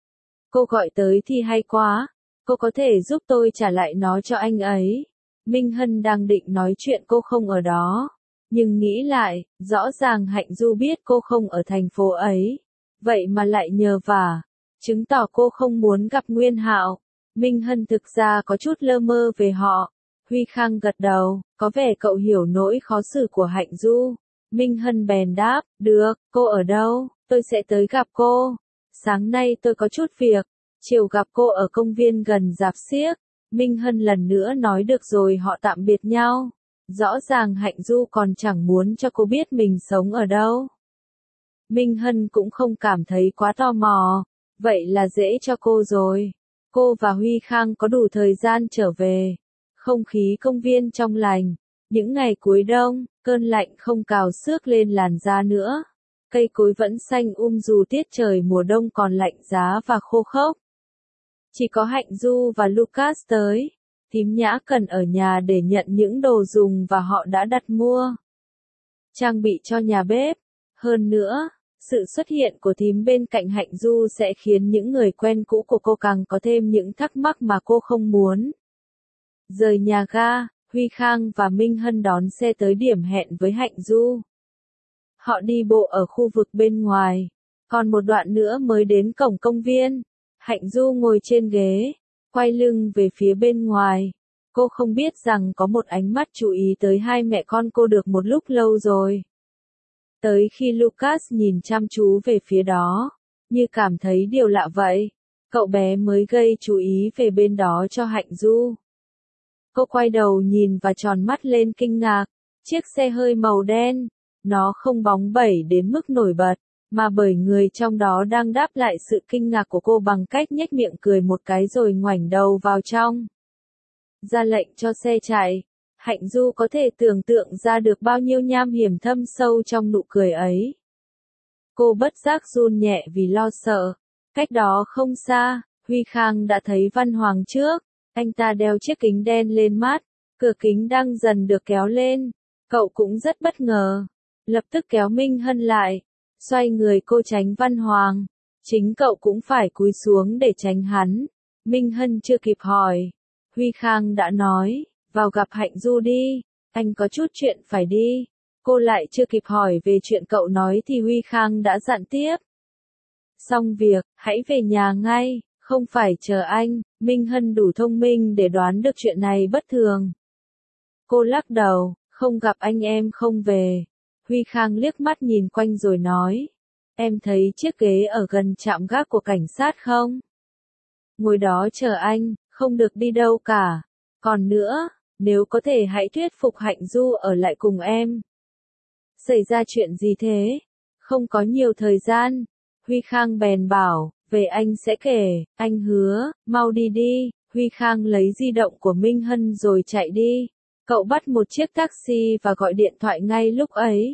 Cô gọi tới thì hay quá. Cô có thể giúp tôi trả lại nó cho anh ấy. Minh Hân đang định nói chuyện cô không ở đó. Nhưng nghĩ lại, rõ ràng Hạnh Du biết cô không ở thành phố ấy. Vậy mà lại nhờ vả. Chứng tỏ cô không muốn gặp Nguyên Hạo. Minh Hân thực ra có chút lơ mơ về họ. Huy Khang gật đầu, có vẻ cậu hiểu nỗi khó xử của Hạnh Du. Minh Hân bèn đáp, được, cô ở đâu, tôi sẽ tới gặp cô. Sáng nay tôi có chút việc, chiều gặp cô ở công viên gần rạp xiếc. Minh Hân lần nữa nói được rồi họ tạm biệt nhau. Rõ ràng Hạnh Du còn chẳng muốn cho cô biết mình sống ở đâu. Minh Hân cũng không cảm thấy quá tò mò, vậy là dễ cho cô rồi. Cô và Huy Khang có đủ thời gian trở về. Không khí công viên trong lành. Những ngày cuối đông, cơn lạnh không cào xước lên làn da nữa. Cây cối vẫn xanh um dù tiết trời mùa đông còn lạnh giá và khô khốc. Chỉ có Hạnh Du và Lucas tới. Thím Nhã cần ở nhà để nhận những đồ dùng và họ đã đặt mua. Trang bị cho nhà bếp. Hơn nữa, sự xuất hiện của thím bên cạnh Hạnh Du sẽ khiến những người quen cũ của cô càng có thêm những thắc mắc mà cô không muốn. Rời nhà ga, Huy Khang và Minh Hân đón xe tới điểm hẹn với Hạnh Du. Họ đi bộ ở khu vực bên ngoài. Còn một đoạn nữa mới đến cổng công viên. Hạnh Du ngồi trên ghế, quay lưng về phía bên ngoài. Cô không biết rằng có một ánh mắt chú ý tới hai mẹ con cô được một lúc lâu rồi. Tới khi Lucas nhìn chăm chú về phía đó, như cảm thấy điều lạ vậy, cậu bé mới gây chú ý về bên đó cho Hạnh Du. Cô quay đầu nhìn và tròn mắt lên kinh ngạc. Chiếc xe hơi màu đen, nó không bóng bẩy đến mức nổi bật, mà bởi người trong đó đang đáp lại sự kinh ngạc của cô bằng cách nhếch miệng cười một cái rồi ngoảnh đầu vào trong. Ra lệnh cho xe chạy. Hạnh Du có thể tưởng tượng ra được bao nhiêu nham hiểm thâm sâu trong nụ cười ấy. Cô bất giác run nhẹ vì lo sợ. Cách đó không xa, Huy Khang đã thấy Văn Hoàng trước. Anh ta đeo chiếc kính đen lên mắt, cửa kính đang dần được kéo lên. Cậu cũng rất bất ngờ. Lập tức kéo Minh Hân lại. Xoay người cô tránh Văn Hoàng. Chính cậu cũng phải cúi xuống để tránh hắn. Minh Hân chưa kịp hỏi. Huy Khang đã nói, vào gặp Hạnh Du đi, anh có chút chuyện phải đi. Cô lại chưa kịp hỏi về chuyện cậu nói thì Huy Khang đã dặn tiếp. Xong việc, hãy về nhà ngay, không phải chờ anh. Minh Hân đủ thông minh để đoán được chuyện này bất thường. Cô lắc đầu, không gặp anh em không về. Huy Khang liếc mắt nhìn quanh rồi nói, em thấy chiếc ghế ở gần trạm gác của cảnh sát không? Ngồi đó chờ anh, không được đi đâu cả. Còn nữa, nếu có thể hãy thuyết phục Hạnh Du ở lại cùng em. Xảy ra chuyện gì thế? Không có nhiều thời gian. Huy Khang bèn bảo, về anh sẽ kể, anh hứa, mau đi đi. Huy Khang lấy di động của Minh Hân rồi chạy đi. Cậu bắt một chiếc taxi và gọi điện thoại ngay lúc ấy.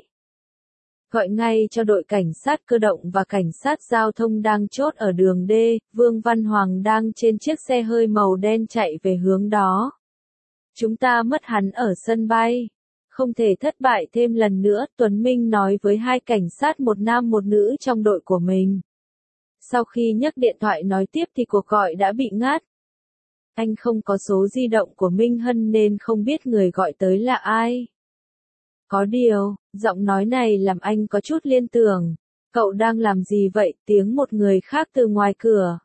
Gọi ngay cho đội cảnh sát cơ động và cảnh sát giao thông đang chốt ở đường D. Vương Văn Hoàng đang trên chiếc xe hơi màu đen chạy về hướng đó. Chúng ta mất hắn ở sân bay. Không thể thất bại thêm lần nữa, Tuấn Minh nói với hai cảnh sát một nam một nữ trong đội của mình. Sau khi nhấc điện thoại nói tiếp thì cuộc gọi đã bị ngắt. Anh không có số di động của Minh Hân nên không biết người gọi tới là ai. Có điều, giọng nói này làm anh có chút liên tưởng. Cậu đang làm gì vậy? Tiếng một người khác từ ngoài cửa.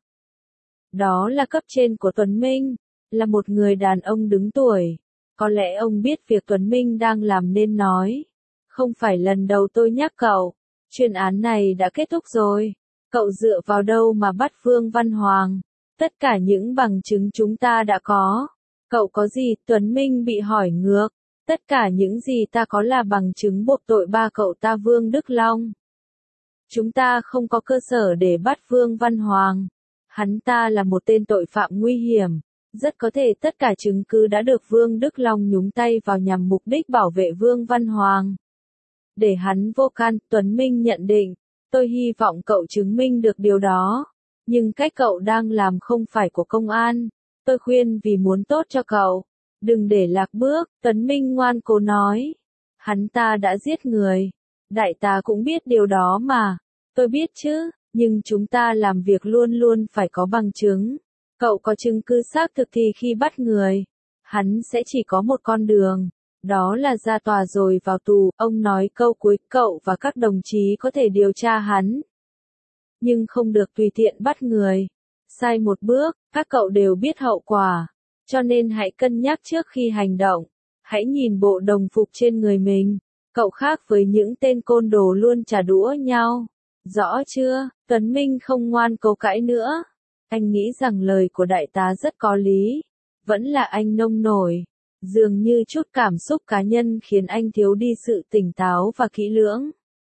Đó là cấp trên của Tuấn Minh, là một người đàn ông đứng tuổi. Có lẽ ông biết việc Tuấn Minh đang làm nên nói. Không phải lần đầu tôi nhắc cậu, chuyên án này đã kết thúc rồi. Cậu dựa vào đâu mà bắt Vương Văn Hoàng? Tất cả những bằng chứng chúng ta đã có. Cậu có gì? Tuấn Minh bị hỏi ngược. Tất cả những gì ta có là bằng chứng buộc tội ba cậu ta Vương Đức Long. Chúng ta không có cơ sở để bắt Vương Văn Hoàng. Hắn ta là một tên tội phạm nguy hiểm. Rất có thể tất cả chứng cứ đã được Vương Đức Long nhúng tay vào nhằm mục đích bảo vệ Vương Văn Hoàng. Để hắn vô can, Tuấn Minh nhận định. Tôi hy vọng cậu chứng minh được điều đó. Nhưng cách cậu đang làm không phải của công an. Tôi khuyên vì muốn tốt cho cậu. Đừng để lạc bước, Tuấn Minh ngoan cố nói. Hắn ta đã giết người. Đại tá cũng biết điều đó mà. Tôi biết chứ, nhưng chúng ta làm việc luôn luôn phải có bằng chứng. Cậu có chứng cứ xác thực thì khi bắt người, hắn sẽ chỉ có một con đường. Đó là ra tòa rồi vào tù. Ông nói câu cuối, cậu và các đồng chí có thể điều tra hắn. Nhưng không được tùy tiện bắt người. Sai một bước, các cậu đều biết hậu quả. Cho nên hãy cân nhắc trước khi hành động. Hãy nhìn bộ đồng phục trên người mình. Cậu khác với những tên côn đồ luôn trả đũa nhau. Rõ chưa? Tuấn Minh không ngoan cố cãi nữa. Anh nghĩ rằng lời của đại tá rất có lý. Vẫn là anh nông nổi. Dường như chút cảm xúc cá nhân khiến anh thiếu đi sự tỉnh táo và kỹ lưỡng.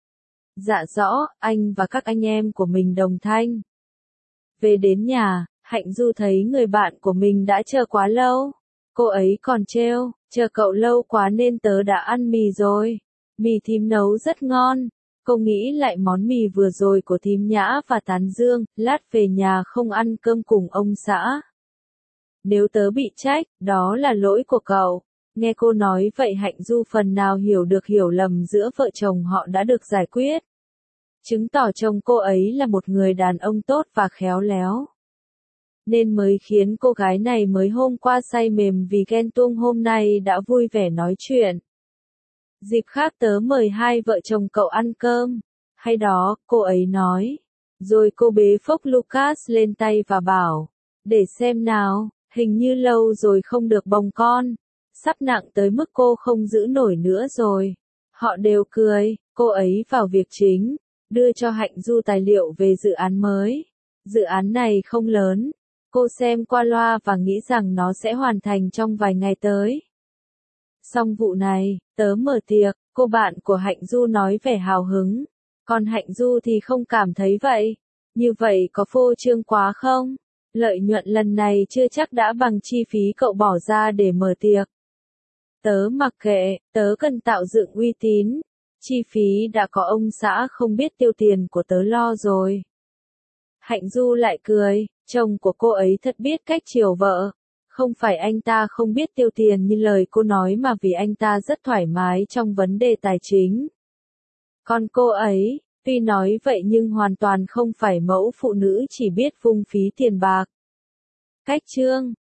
Dạ rõ, anh và các anh em của mình đồng thanh. Về đến nhà, Hạnh Du thấy người bạn của mình đã chờ quá lâu. Cô ấy còn trêu, chờ cậu lâu quá nên tớ đã ăn mì rồi. Mì thím nấu rất ngon. Cô nghĩ lại món mì vừa rồi của thím Nhã và Tán Dương, lát về nhà không ăn cơm cùng ông xã. Nếu tớ bị trách, đó là lỗi của cậu. Nghe cô nói vậy Hạnh Du phần nào hiểu được hiểu lầm giữa vợ chồng họ đã được giải quyết. Chứng tỏ chồng cô ấy là một người đàn ông tốt và khéo léo. Nên mới khiến cô gái này mới hôm qua say mềm vì ghen tuông hôm nay đã vui vẻ nói chuyện. Dịp khác tớ mời hai vợ chồng cậu ăn cơm. Hay đó, cô ấy nói. Rồi cô bế phốc Lucas lên tay và bảo. Để xem nào, hình như lâu rồi không được bồng con. Sắp nặng tới mức cô không giữ nổi nữa rồi. Họ đều cười, cô ấy vào việc chính. Đưa cho Hạnh Du tài liệu về dự án mới. Dự án này không lớn. Cô xem qua loa và nghĩ rằng nó sẽ hoàn thành trong vài ngày tới. Xong vụ này, tớ mở tiệc, cô bạn của Hạnh Du nói vẻ hào hứng. Còn Hạnh Du thì không cảm thấy vậy. Như vậy có phô trương quá không? Lợi nhuận lần này chưa chắc đã bằng chi phí cậu bỏ ra để mở tiệc. Tớ mặc kệ, tớ cần tạo dựng uy tín. Chi phí đã có ông xã không biết tiêu tiền của tớ lo rồi. Hạnh Du lại cười, chồng của cô ấy thật biết cách chiều vợ. Không phải anh ta không biết tiêu tiền như lời cô nói mà vì anh ta rất thoải mái trong vấn đề tài chính. Còn cô ấy, tuy nói vậy nhưng hoàn toàn không phải mẫu phụ nữ chỉ biết vung phí tiền bạc. Cách chương